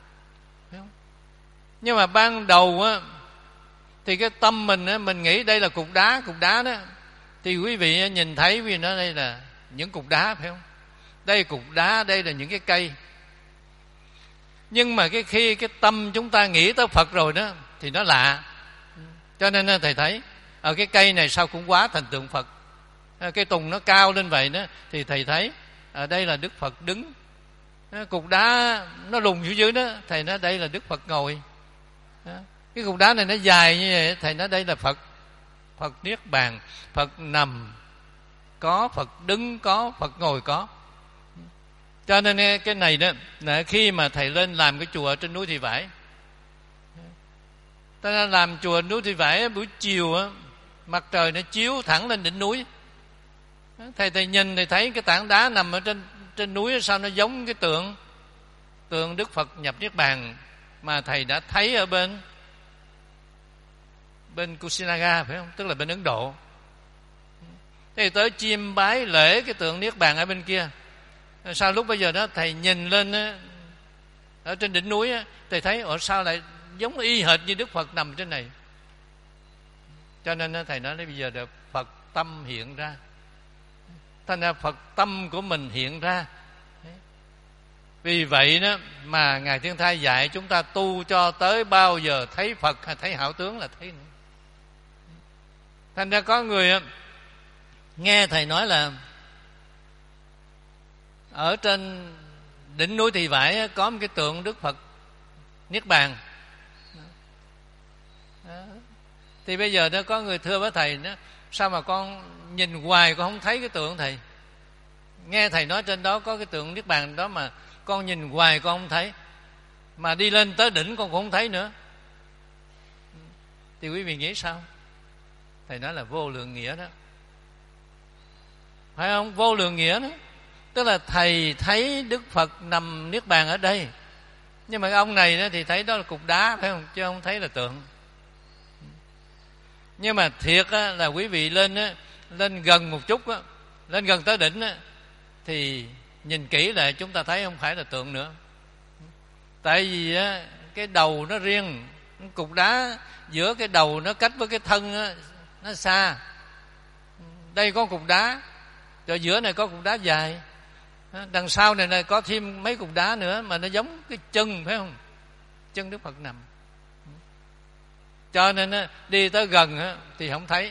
Nhưng mà ban đầu á, thì cái tâm mình á, mình nghĩ đây là cục đá, cục đá đó, thì quý vị nhìn thấy vì nó đây là những cục đá, phải không? Đây là cục đá, đây là những cái cây. Nhưng mà cái khi cái tâm chúng ta nghĩ tới Phật rồi đó, thì nó lạ. Cho nên thầy thấy ở cái cây này sao cũng hóa thành tượng Phật. Cái tùng nó cao lên vậy đó, thì thầy thấy ở đây là Đức Phật đứng. Cục đá nó lùn phía dưới đó, thầy nói đây là Đức Phật ngồi. Cái cục đá này nó dài như vậy, thầy nói đây là Phật. Phật niết bàn, Phật nằm có, Phật đứng có, Phật ngồi có. Cho nên cái này đó là khi mà thầy lên làm cái chùa trên núi Thị Vải, ta nên làm chùa núi Thị Vải buổi chiều á, mặt trời nó chiếu thẳng lên đỉnh núi. Thầy thầy nhìn thầy thấy cái tảng đá nằm ở trên trên núi, sao nó giống cái tượng tượng Đức Phật nhập niết bàn mà thầy đã thấy ở bên bên Kusinaga, phải không? Tức là bên Ấn Độ. Thì tới chiêm bái lễ cái tượng niết bàn ở bên kia. Sao lúc bây giờ đó thầy nhìn lên á, ở trên đỉnh núi á, thầy thấy ở sao lại giống y hệt như Đức Phật nằm trên này. Cho nên thầy nói bây giờ là Phật tâm hiện ra. Thành ra Phật tâm của mình hiện ra. Vì vậy đó mà Ngài Thiên Thai dạy chúng ta tu cho tới bao giờ thấy Phật hay thấy hảo tướng là thấy nữa. Thành ra có người nghe thầy nói là ở trên đỉnh núi Thị Vải có một cái tượng Đức Phật Niết Bàn. Đó. Thì bây giờ nó có người thưa với thầy, nó sao mà con nhìn hoài con không thấy cái tượng thầy, nghe thầy nói trên đó có cái tượng Niết Bàn đó mà con nhìn hoài con không thấy, mà đi lên tới đỉnh con cũng không thấy nữa. Thì quý vị nghĩ sao? Thầy nói là vô lượng nghĩa đó, phải không? Vô lượng nghĩa đó, tức là thầy thấy Đức Phật nằm Niết Bàn ở đây, nhưng mà ông này đó thì thấy đó là cục đá, phải không? Chứ không thấy là tượng. Nhưng mà thiệt á, là quý vị lên á, lên gần một chút á, lên gần tới đỉnh á, thì nhìn kỹ lại chúng ta thấy không phải là tượng nữa. Tại vì á, cái đầu nó riêng, cục đá giữa cái đầu nó cách với cái thân á, nó xa. Đây có cục đá, rồi giữa này có cục đá dài, đằng sau này, này có thêm mấy cục đá nữa, mà nó giống cái chân, phải không? Chân Đức Phật nằm. Cho nên á, đi tới gần á, thì không thấy,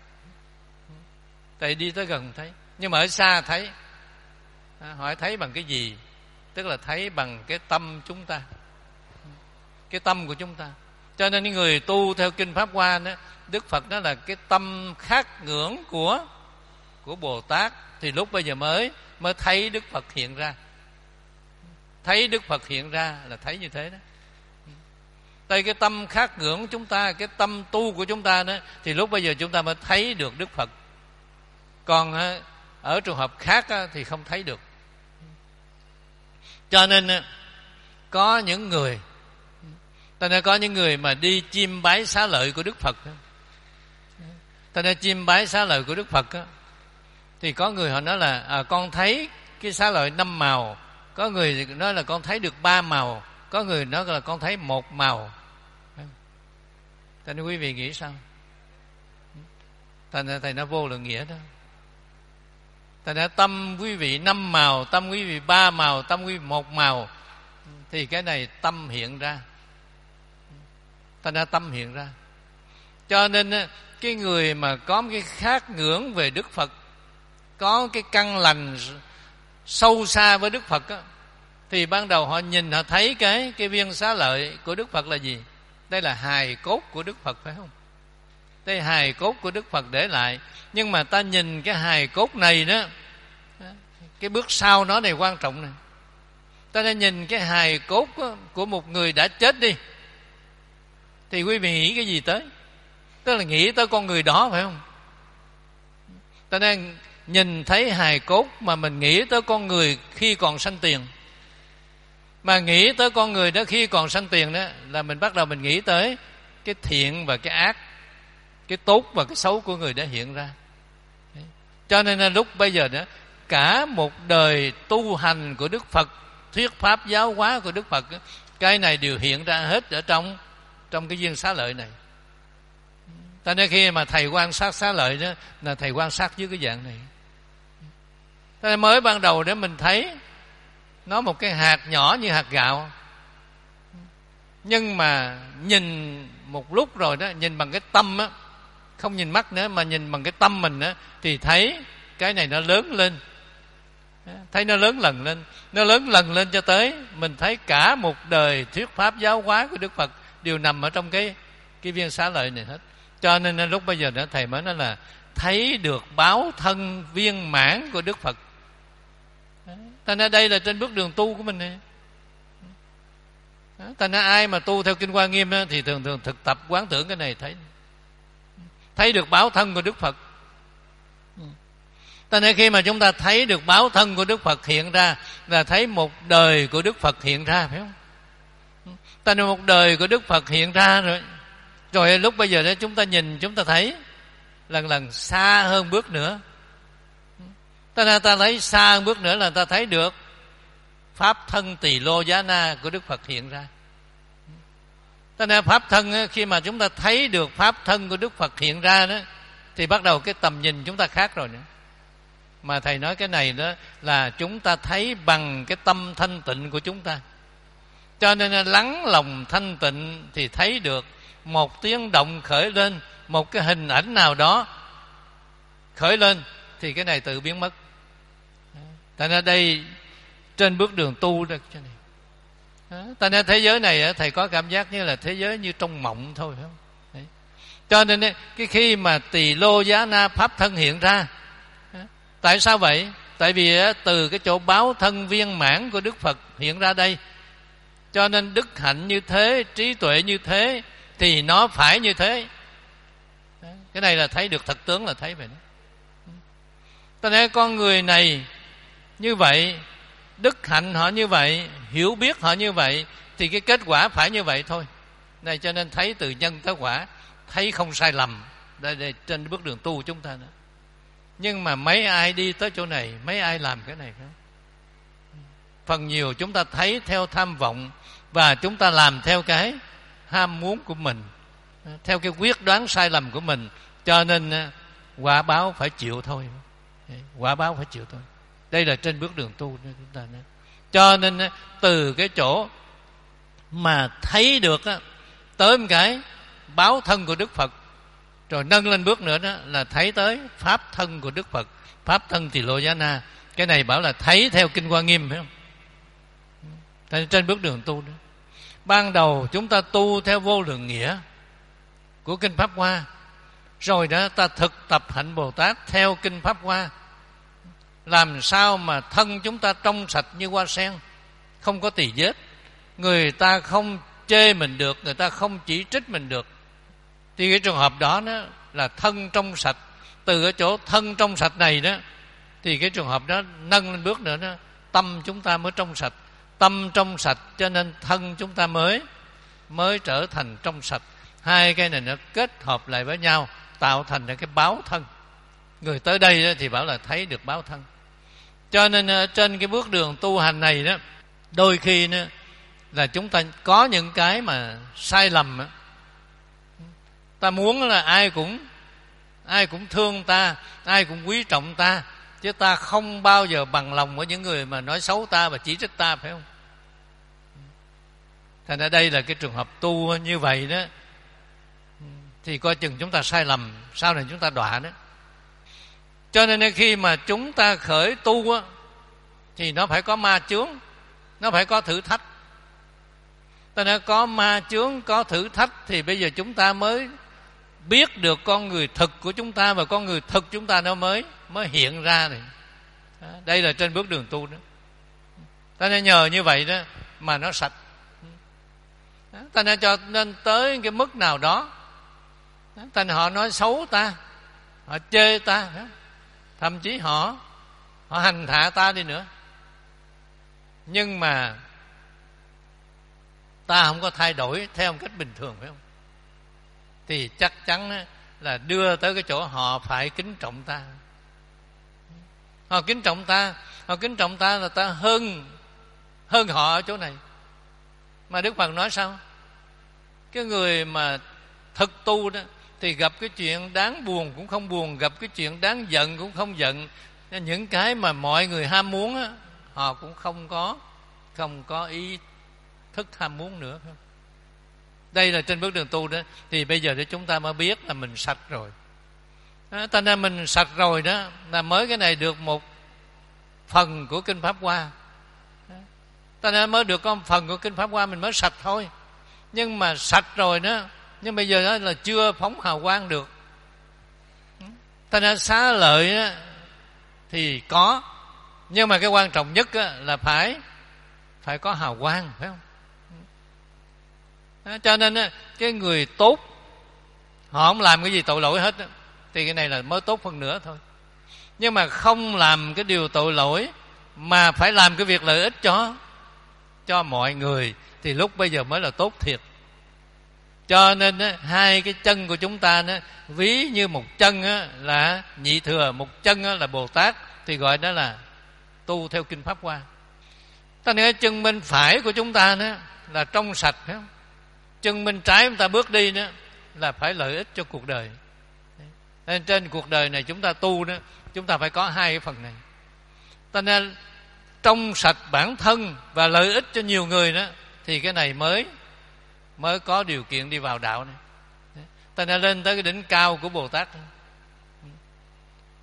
tại đi tới gần không thấy, nhưng mà ở xa thấy. Hỏi thấy bằng cái gì? Tức là thấy bằng cái tâm chúng ta, cái tâm của chúng ta. Cho nên những người tu theo Kinh Pháp Hoa đó, Đức Phật đó là cái tâm khát ngưỡng của của Bồ Tát, thì lúc bây giờ mới mới thấy Đức Phật hiện ra. Thấy Đức Phật hiện ra là thấy như thế đó. Tại cái tâm khát ngưỡng chúng ta, cái tâm tu của chúng ta đó, thì lúc bây giờ chúng ta mới thấy được Đức Phật. Còn ở trường hợp khác thì không thấy được. Cho nên có những người, cho nên có những người mà đi chiêm bái xá lợi của Đức Phật, cho nên chiêm bái xá lợi của Đức Phật thì có người họ nói là à, con thấy cái xá lợi năm màu, có người nói là con thấy được ba màu, có người nói là con thấy một màu. Cho nên quý vị nghĩ sao? Thành ra thầy nói vô lượng nghĩa đó. Thành ra tâm quý vị năm màu, tâm quý vị ba màu, tâm quý vị một màu, thì cái này tâm hiện ra. Thành ra tâm hiện ra. Cho nên cái người mà có cái khát ngưỡng về Đức Phật, có cái căn lành sâu xa với Đức Phật á, thì ban đầu họ nhìn họ thấy cái cái viên xá lợi của Đức Phật là gì? Đây là hài cốt của Đức Phật, phải không? Đây là hài cốt của Đức Phật để lại. Nhưng mà ta nhìn cái hài cốt này đó, cái bước sau nó này quan trọng này. Ta đã nhìn cái hài cốt của một người đã chết đi, thì quý vị nghĩ cái gì tới? Tức là nghĩ tới con người đó, phải không? Ta đang nhìn thấy hài cốt mà mình nghĩ tới con người khi còn sanh tiền. Mà nghĩ tới con người đó khi còn sanh tiền đó, là mình bắt đầu mình nghĩ tới cái thiện và cái ác, cái tốt và cái xấu của người đã hiện ra. Cho nên là lúc bây giờ đó, cả một đời tu hành của Đức Phật, thuyết pháp giáo hóa của Đức Phật, cái này đều hiện ra hết ở trong trong cái viên xá lợi này. Cho nên khi mà thầy quan sát xá lợi đó, là thầy quan sát dưới cái dạng này. Cho nên mới ban đầu để mình thấy nó một cái hạt nhỏ như hạt gạo, nhưng mà nhìn một lúc rồi đó, nhìn bằng cái tâm á, không nhìn mắt nữa mà nhìn bằng cái tâm mình á, thì thấy cái này nó lớn lên, thấy nó lớn lần lên, nó lớn lần lên cho tới mình thấy cả một đời thuyết pháp giáo hóa của Đức Phật đều nằm ở trong cái cái viên xá lợi này hết. Cho nên lúc bây giờ đó thầy mới nói là thấy được báo thân viên mãn của Đức Phật. Thành ra đây là trên bước đường tu của mình này. Thành ra ai mà tu theo Kinh Hoa Nghiêm đó, thì thường thường thực tập quán tưởng cái này, thấy thấy được báo thân của Đức Phật. Thành ra khi mà chúng ta thấy được báo thân của Đức Phật hiện ra, là thấy một đời của Đức Phật hiện ra, phải không? Thành ra một đời của Đức Phật hiện ra rồi, rồi lúc bây giờ đó chúng ta nhìn, chúng ta thấy lần lần xa hơn bước nữa. Ta ra ta thấy xa hơn bước nữa là ta thấy được pháp thân Tỳ Lô Giá Na của Đức Phật hiện ra. Ta ra pháp thân, khi mà chúng ta thấy được pháp thân của Đức Phật hiện ra đó, thì bắt đầu cái tầm nhìn chúng ta khác rồi nữa. Mà thầy nói cái này đó là chúng ta thấy bằng cái tâm thanh tịnh của chúng ta. Cho nên là lắng lòng thanh tịnh thì thấy được một tiếng động khởi lên, một cái hình ảnh nào đó khởi lên, thì cái này tự biến mất. Thành ra đây trên bước đường tu đó cho này. Đó. Ta nên thế giới này thầy có cảm giác như là thế giới như trong mộng thôi, phải không? Đấy. Cho nên cái khi mà Tỳ Lô Giá Na pháp thân hiện ra, tại sao vậy? Tại vì từ cái chỗ báo thân viên mãn của Đức Phật hiện ra đây, cho nên đức hạnh như thế, trí tuệ như thế, thì nó phải như thế. Cái này là thấy được thực tướng, là thấy vậy đó. Ta nói con người này như vậy, đức hạnh họ như vậy, hiểu biết họ như vậy, thì cái kết quả phải như vậy thôi. Này cho nên thấy từ nhân tới quả, thấy không sai lầm. Đây, đây trên bước đường tu chúng ta nữa. Nhưng mà mấy ai đi tới chỗ này, mấy ai làm cái này không? Phần nhiều chúng ta thấy theo tham vọng, và chúng ta làm theo cái ham muốn của mình, theo cái quyết đoán sai lầm của mình, cho nên quả báo phải chịu thôi. Quả báo phải chịu thôi. Đây là trên bước đường tu chúng ta nói. Cho nên từ cái chỗ mà thấy được tới một cái báo thân của Đức Phật, rồi nâng lên bước nữa đó là thấy tới pháp thân của Đức Phật, pháp thân Tỳ Lô Giá Na. Cái này bảo là thấy theo Kinh Hoa Nghiêm, phải không? Trên bước đường tu đó. Ban đầu chúng ta tu theo vô lượng nghĩa của Kinh Pháp Hoa, rồi đó ta thực tập hạnh Bồ Tát theo Kinh Pháp Hoa, làm sao mà thân chúng ta trong sạch như hoa sen, không có tỳ vết, người ta không chê mình được, người ta không chỉ trích mình được, thì cái trường hợp đó, đó là thân trong sạch. Từ cái chỗ thân trong sạch này đó, thì cái trường hợp đó nâng lên bước nữa đó, tâm chúng ta mới trong sạch. Tâm trong sạch cho nên thân chúng ta mới mới trở thành trong sạch. Hai cái này nó kết hợp lại với nhau, tạo thành cái báo thân. Người tới đây đó thì bảo là thấy được báo thân. Cho nên trên cái bước đường tu hành này đó, đôi khi đó là chúng ta có những cái mà sai lầm đó. Ta muốn là ai cũng ai cũng thương ta, ai cũng quý trọng ta, chứ ta không bao giờ bằng lòng với những người mà nói xấu ta và chỉ trích ta, phải không? Thành ra đây là cái trường hợp tu như vậy đó, thì coi chừng chúng ta sai lầm, sau này chúng ta đọa đó. Cho nên khi mà chúng ta khởi tu á, thì nó phải có ma chướng, nó phải có thử thách. Ta nói có ma chướng, có thử thách, thì bây giờ chúng ta mới biết được con người thực của chúng ta, và con người thực chúng ta nó mới mới hiện ra này. Đây là trên bước đường tu đó. Ta nên nhờ như vậy đó mà nó sạch. Ta nên cho nên tới cái mức nào đó, ta nên họ nói xấu ta, họ chê ta, thậm chí họ họ hành hạ ta đi nữa, nhưng mà ta không có thay đổi theo một cách bình thường, phải không? Thì chắc chắn là đưa tới cái chỗ họ phải kính trọng ta. Họ kính trọng ta, họ kính trọng ta là ta hơn hơn họ ở chỗ này. Mà Đức Phật nói sao? Cái người mà thực tu đó thì gặp cái chuyện đáng buồn cũng không buồn, gặp cái chuyện đáng giận cũng không giận. Những cái mà mọi người ham muốn á, họ cũng không có không có ý thức ham muốn nữa. Đây là trên bước đường tu đó. Thì bây giờ để chúng ta mới biết là mình sạch rồi. Đó, ta nên mình sạch rồi đó, là mới cái này được một phần của Kinh Pháp Hoa. Ta nên mới được có một phần của Kinh Pháp Hoa, mình mới sạch thôi. Nhưng mà sạch rồi đó, nhưng bây giờ đó là chưa phóng hào quang được. Ta nên xá lợi đó, thì có, nhưng mà cái quan trọng nhất đó là phải phải có hào quang, phải không? Đó, cho nên đó, cái người tốt họ không làm cái gì tội lỗi hết đó, thì cái này là mới tốt phần nữa thôi. Nhưng mà không làm cái điều tội lỗi mà phải làm cái việc lợi ích cho cho mọi người, thì lúc bây giờ mới là tốt thiệt. Cho nên á, hai cái chân của chúng ta đó, ví như một chân á, là Nhị Thừa, một chân á, là Bồ Tát, thì gọi đó là tu theo Kinh Pháp Hoa. Ta nói chân bên phải của chúng ta đó là trong sạch, phải không? Chân bên trái chúng ta bước đi đó là phải lợi ích cho cuộc đời. Nên trên cuộc đời này chúng ta tu đó, chúng ta phải có hai cái phần này. Ta nên trong sạch bản thân và lợi ích cho nhiều người đó, thì cái này mới mới có điều kiện đi vào đạo này. Ta nên lên tới cái đỉnh cao của Bồ Tát.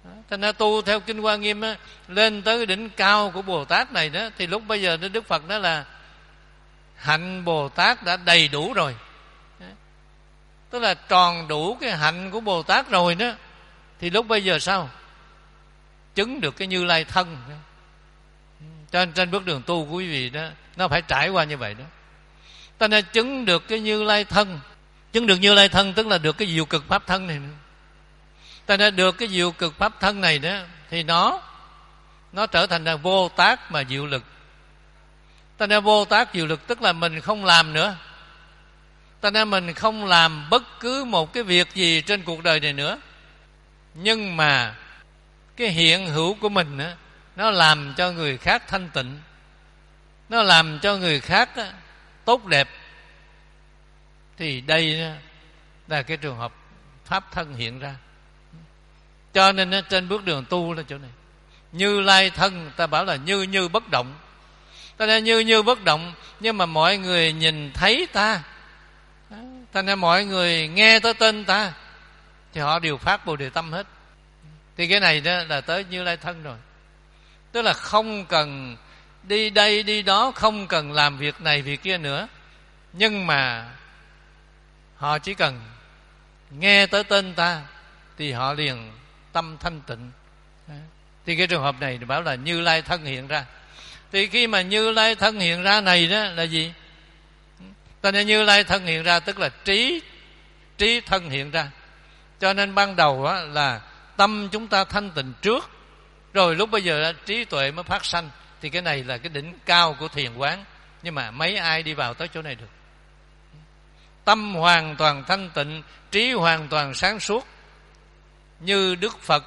Thành ra tu theo Kinh Hoa Nghiêm á, lên tới đỉnh cao của Bồ Tát này đó, thì lúc bây giờ Đức Phật đó là hạnh Bồ Tát đã đầy đủ rồi, tức là tròn đủ cái hạnh của Bồ Tát rồi đó, thì lúc bây giờ sao? Chứng được cái Như Lai thân. Cho nên trên bước đường tu của quý vị đó, nó phải trải qua như vậy đó. Ta nên chứng được cái Như Lai thân. Chứng được Như Lai thân tức là được cái diệu cực pháp thân này nữa. Ta nên được cái diệu cực pháp thân này đó, thì nó nó trở thành là vô tác mà diệu lực. Ta nên vô tác diệu lực tức là mình không làm nữa. Ta nên mình không làm bất cứ một cái việc gì trên cuộc đời này nữa, nhưng mà cái hiện hữu của mình á, nó làm cho người khác thanh tịnh, nó làm cho người khác á, tốt đẹp. Thì đây là cái trường hợp pháp thân hiện ra. Cho nên á, trên bước đường tu là chỗ này Như Lai thân, ta bảo là như như bất động. Ta nên như như bất động, nhưng mà mọi người nhìn thấy ta, thành ra mọi người nghe tới tên ta thì họ đều phát Bồ Đề tâm hết. Thì cái này đó là tới Như Lai thân rồi. Tức là không cần đi đây đi đó, không cần làm việc này việc kia nữa, nhưng mà họ chỉ cần nghe tới tên ta thì họ liền tâm thanh tịnh. Thì cái trường hợp này thì bảo là Như Lai thân hiện ra. Thì khi mà Như Lai thân hiện ra này đó là gì? Ta nên Như Lai thân hiện ra tức là trí trí thân hiện ra. Cho nên ban đầu á, là tâm chúng ta thanh tịnh trước, rồi lúc bây giờ trí tuệ mới phát sanh. Thì cái này là cái đỉnh cao của thiền quán. Nhưng mà mấy ai đi vào tới chỗ này được? Tâm hoàn toàn thanh tịnh, trí hoàn toàn sáng suốt, như Đức Phật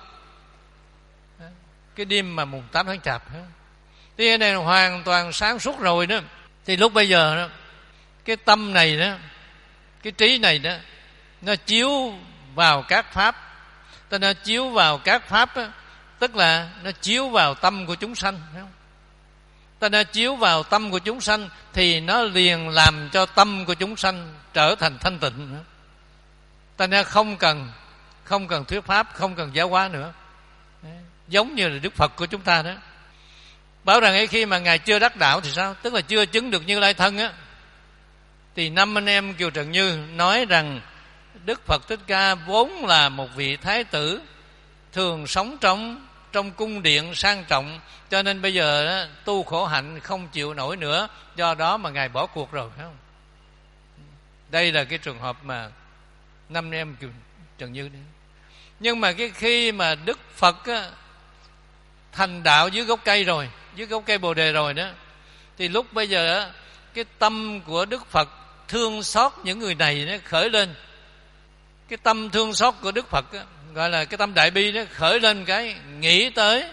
cái đêm mà mùng tám tháng Chạp. Thì cái này hoàn toàn sáng suốt rồi đó. Thì lúc bây giờ đó, cái tâm này đó, cái trí này đó, nó chiếu vào các pháp. Ta nó chiếu vào các pháp đó, tức là nó chiếu vào tâm của chúng sanh, phải không? Ta nó chiếu vào tâm của chúng sanh thì nó liền làm cho tâm của chúng sanh trở thành thanh tịnh. Ta nó không cần không cần thuyết pháp, không cần giáo hóa nữa. Giống như là Đức Phật của chúng ta đó, bảo rằng ấy khi mà Ngài chưa đắc đạo thì sao? Tức là chưa chứng được Như Lai thân á, thì năm anh em Kiều Trần Như nói rằng Đức Phật Thích Ca vốn là một vị thái tử, thường sống trong trong cung điện sang trọng, cho nên bây giờ đó, tu khổ hạnh không chịu nổi nữa, do đó mà Ngài bỏ cuộc rồi, phải không? Đây là cái trường hợp mà năm anh em Kiều Trần Như đấy. Nhưng mà cái khi mà Đức Phật á, thành đạo dưới gốc cây rồi, dưới gốc cây Bồ Đề rồi đó, thì lúc bây giờ á, cái tâm của Đức Phật thương xót những người này nó khởi lên. Cái tâm thương xót của Đức Phật á, gọi là cái tâm đại bi đó, khởi lên cái nghĩ tới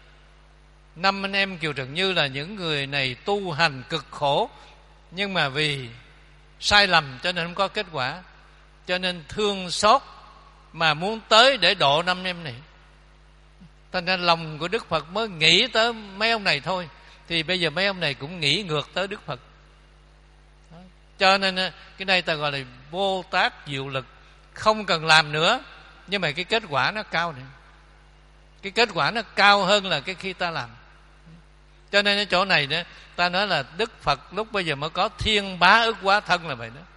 năm anh em Kiều Trần Như là những người này tu hành cực khổ, nhưng mà vì sai lầm cho nên không có kết quả, cho nên thương xót mà muốn tới để độ năm em này. Thành ra lòng của Đức Phật mới nghĩ tới mấy ông này thôi, thì bây giờ mấy ông này cũng nghĩ ngược tới Đức Phật. Đó. Cho nên cái này ta gọi là vô tác diệu lực, không cần làm nữa, nhưng mà cái kết quả nó cao nữa. Cái kết quả nó cao hơn là cái khi ta làm. Cho nên ở chỗ này đó, ta nói là Đức Phật lúc bây giờ mới có thiên bá ức quá thân là vậy đó.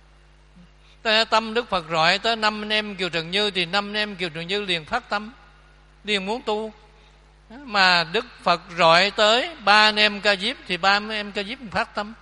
Ta tâm Đức Phật rọi tới năm anh em Kiều Trần Như, thì năm anh em Kiều Trần Như liền phát tâm, liền muốn tu. Mà Đức Phật rọi tới ba anh em Ca Diếp, thì ba anh em Ca Diếp phát tâm.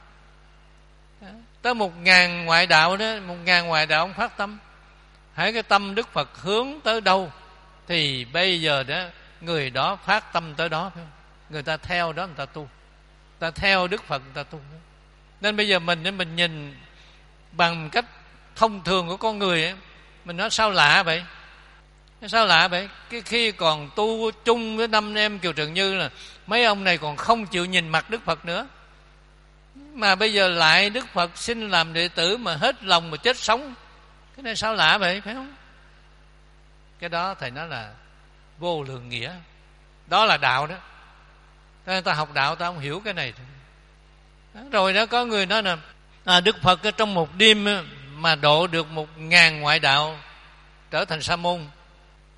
Tới một ngàn ngoại đạo đó, một ngàn ngoại đạo ông phát tâm. Hãy cái tâm Đức Phật hướng tới đâu thì bây giờ đó người đó phát tâm tới đó, phải không? Người ta theo đó, người ta tu, người ta theo Đức Phật, người ta tu. Nên bây giờ mình mình nhìn bằng cách thông thường của con người ấy, mình nói sao lạ vậy? Sao lạ vậy? Cái khi còn tu chung với năm em Kiều Trần Như là mấy ông này còn không chịu nhìn mặt Đức Phật nữa, mà bây giờ lại Đức Phật xin làm đệ tử mà hết lòng mà chết sống. Cái này sao lạ vậy, phải không? Cái đó thầy nói là vô lượng nghĩa, đó là đạo đó. Nên ta học đạo ta không hiểu cái này. Rồi đó có người nói là à, Đức Phật trong một đêm mà độ được một ngàn ngoại đạo trở thành sa môn.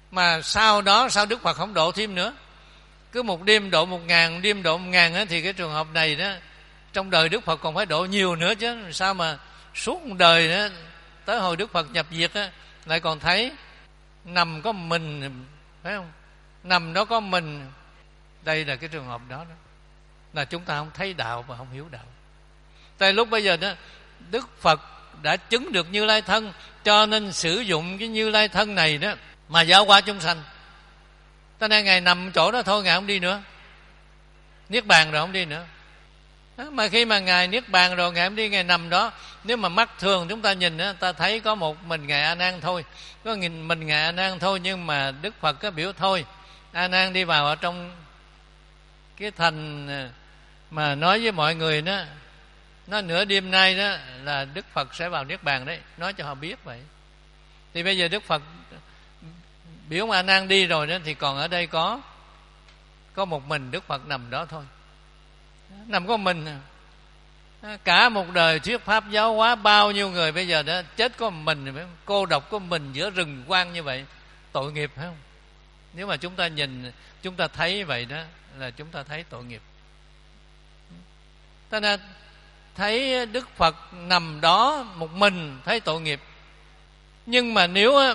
Mà sau đó sao Đức Phật không độ thêm nữa? Cứ một đêm độ một ngàn, đêm độ một ngàn á, thì cái trường hợp này đó trong đời Đức Phật còn phải độ nhiều nữa chứ. Sao mà suốt một đời đó tới hồi Đức Phật nhập diệt á, lại còn thấy nằm có mình, phải không? Nằm đó có mình. Đây là cái trường hợp đó, đó là chúng ta không thấy đạo và không hiểu đạo. Tại lúc bây giờ đó Đức Phật đã chứng được Như Lai thân, cho nên sử dụng cái Như Lai thân này đó mà giáo hóa chúng sanh. Cho nên Ngài nằm chỗ đó thôi, Ngài không đi nữa. Niết bàn rồi không đi nữa. Mà khi mà Ngài Niết bàn rồi, Ngài không đi, Ngài nằm đó. Nếu mà mắt thường chúng ta nhìn đó, ta thấy có một mình Ngài A Nan thôi, có nghìn mình Ngài A Nan thôi. Nhưng mà Đức Phật có biểu thôi, A Nan đi vào ở trong cái thành mà nói với mọi người đó, nói nửa đêm nay đó là Đức Phật sẽ vào Niết bàn đấy, nói cho họ biết vậy. Thì bây giờ Đức Phật biểu ông A Nan đi rồi đó, thì còn ở đây có có một mình Đức Phật nằm đó thôi, nằm có mình. Cả một đời thuyết pháp giáo hóa bao nhiêu người, bây giờ đó chết có một mình, cô độc có mình giữa rừng quang như vậy, tội nghiệp phải không? Nếu mà chúng ta nhìn, chúng ta thấy vậy đó là chúng ta thấy tội nghiệp. Ta nên thấy Đức Phật nằm đó một mình thấy tội nghiệp. Nhưng mà nếu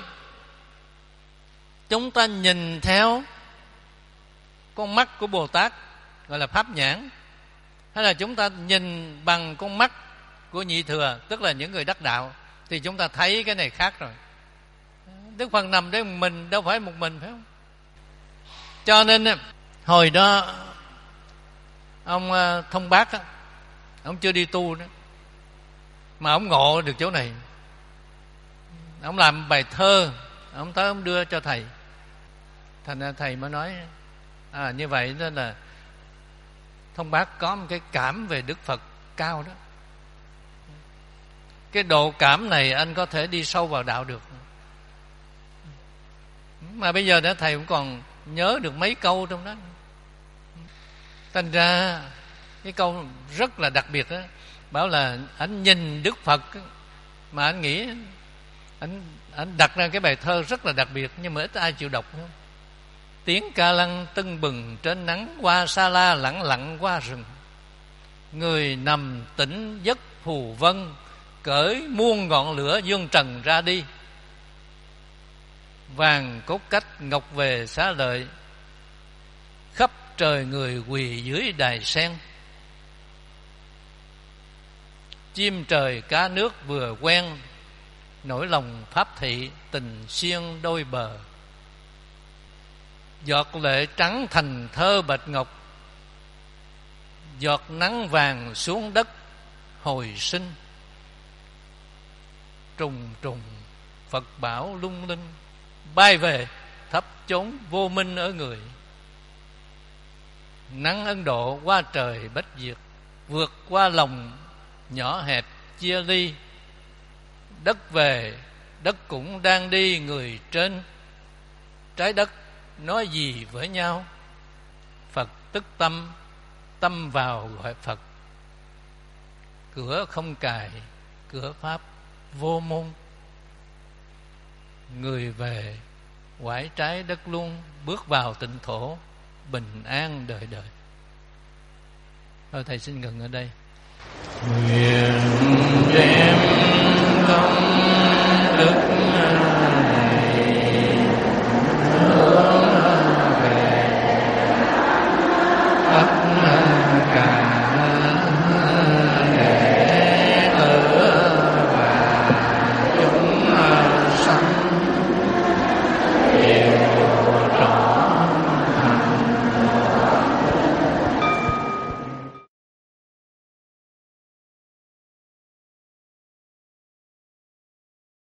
chúng ta nhìn theo con mắt của Bồ Tát, gọi là pháp nhãn, hay là chúng ta nhìn bằng con mắt của nhị thừa, tức là những người đắc đạo, thì chúng ta thấy cái này khác rồi. Đức Phật nằm đấy một mình, đâu phải một mình, phải không? Cho nên hồi đó ông Thông Bác á, ông chưa đi tu nữa, mà ông ngộ được chỗ này. Ông làm bài thơ, ông tới ông đưa cho thầy. Thành ra thầy mới nói à, như vậy đó là Thông Bác có một cái cảm về Đức Phật cao đó. Cái độ cảm này anh có thể đi sâu vào đạo được. Mà bây giờ đó thầy cũng còn nhớ được mấy câu trong đó. Thành ra cái câu rất là đặc biệt đó, bảo là anh nhìn Đức Phật mà anh nghĩ, anh anh đặt ra cái bài thơ rất là đặc biệt, nhưng mà ít ai chịu đọc nữa. Tiếng ca lăng tưng bừng trên nắng, qua sa la lẳng lặng qua rừng. Người nằm tỉnh giấc phù vân, cởi muôn ngọn lửa dương trần ra đi. Vàng cốt cách ngọc về xá lợi, khắp trời người quỳ dưới đài sen. Chim trời cá nước vừa quen, nỗi lòng pháp thị tình xiên đôi bờ. Giọt lệ trắng thành thơ bạch ngọc, giọt nắng vàng xuống đất hồi sinh. Trùng trùng Phật bảo lung linh, bay về thấp chốn vô minh ở người. Nắng Ấn Độ qua trời bách diệt, vượt qua lòng nhỏ hẹp chia ly. Đất về đất cũng đang đi, người trên trái đất nói gì với nhau. Phật tức tâm, tâm vào gọi Phật. Cửa không cài, cửa pháp vô môn. Người về quải trái đất luôn, bước vào tịnh thổ bình an đời đời. Thôi thầy xin ngừng ở đây. Nguyện đem công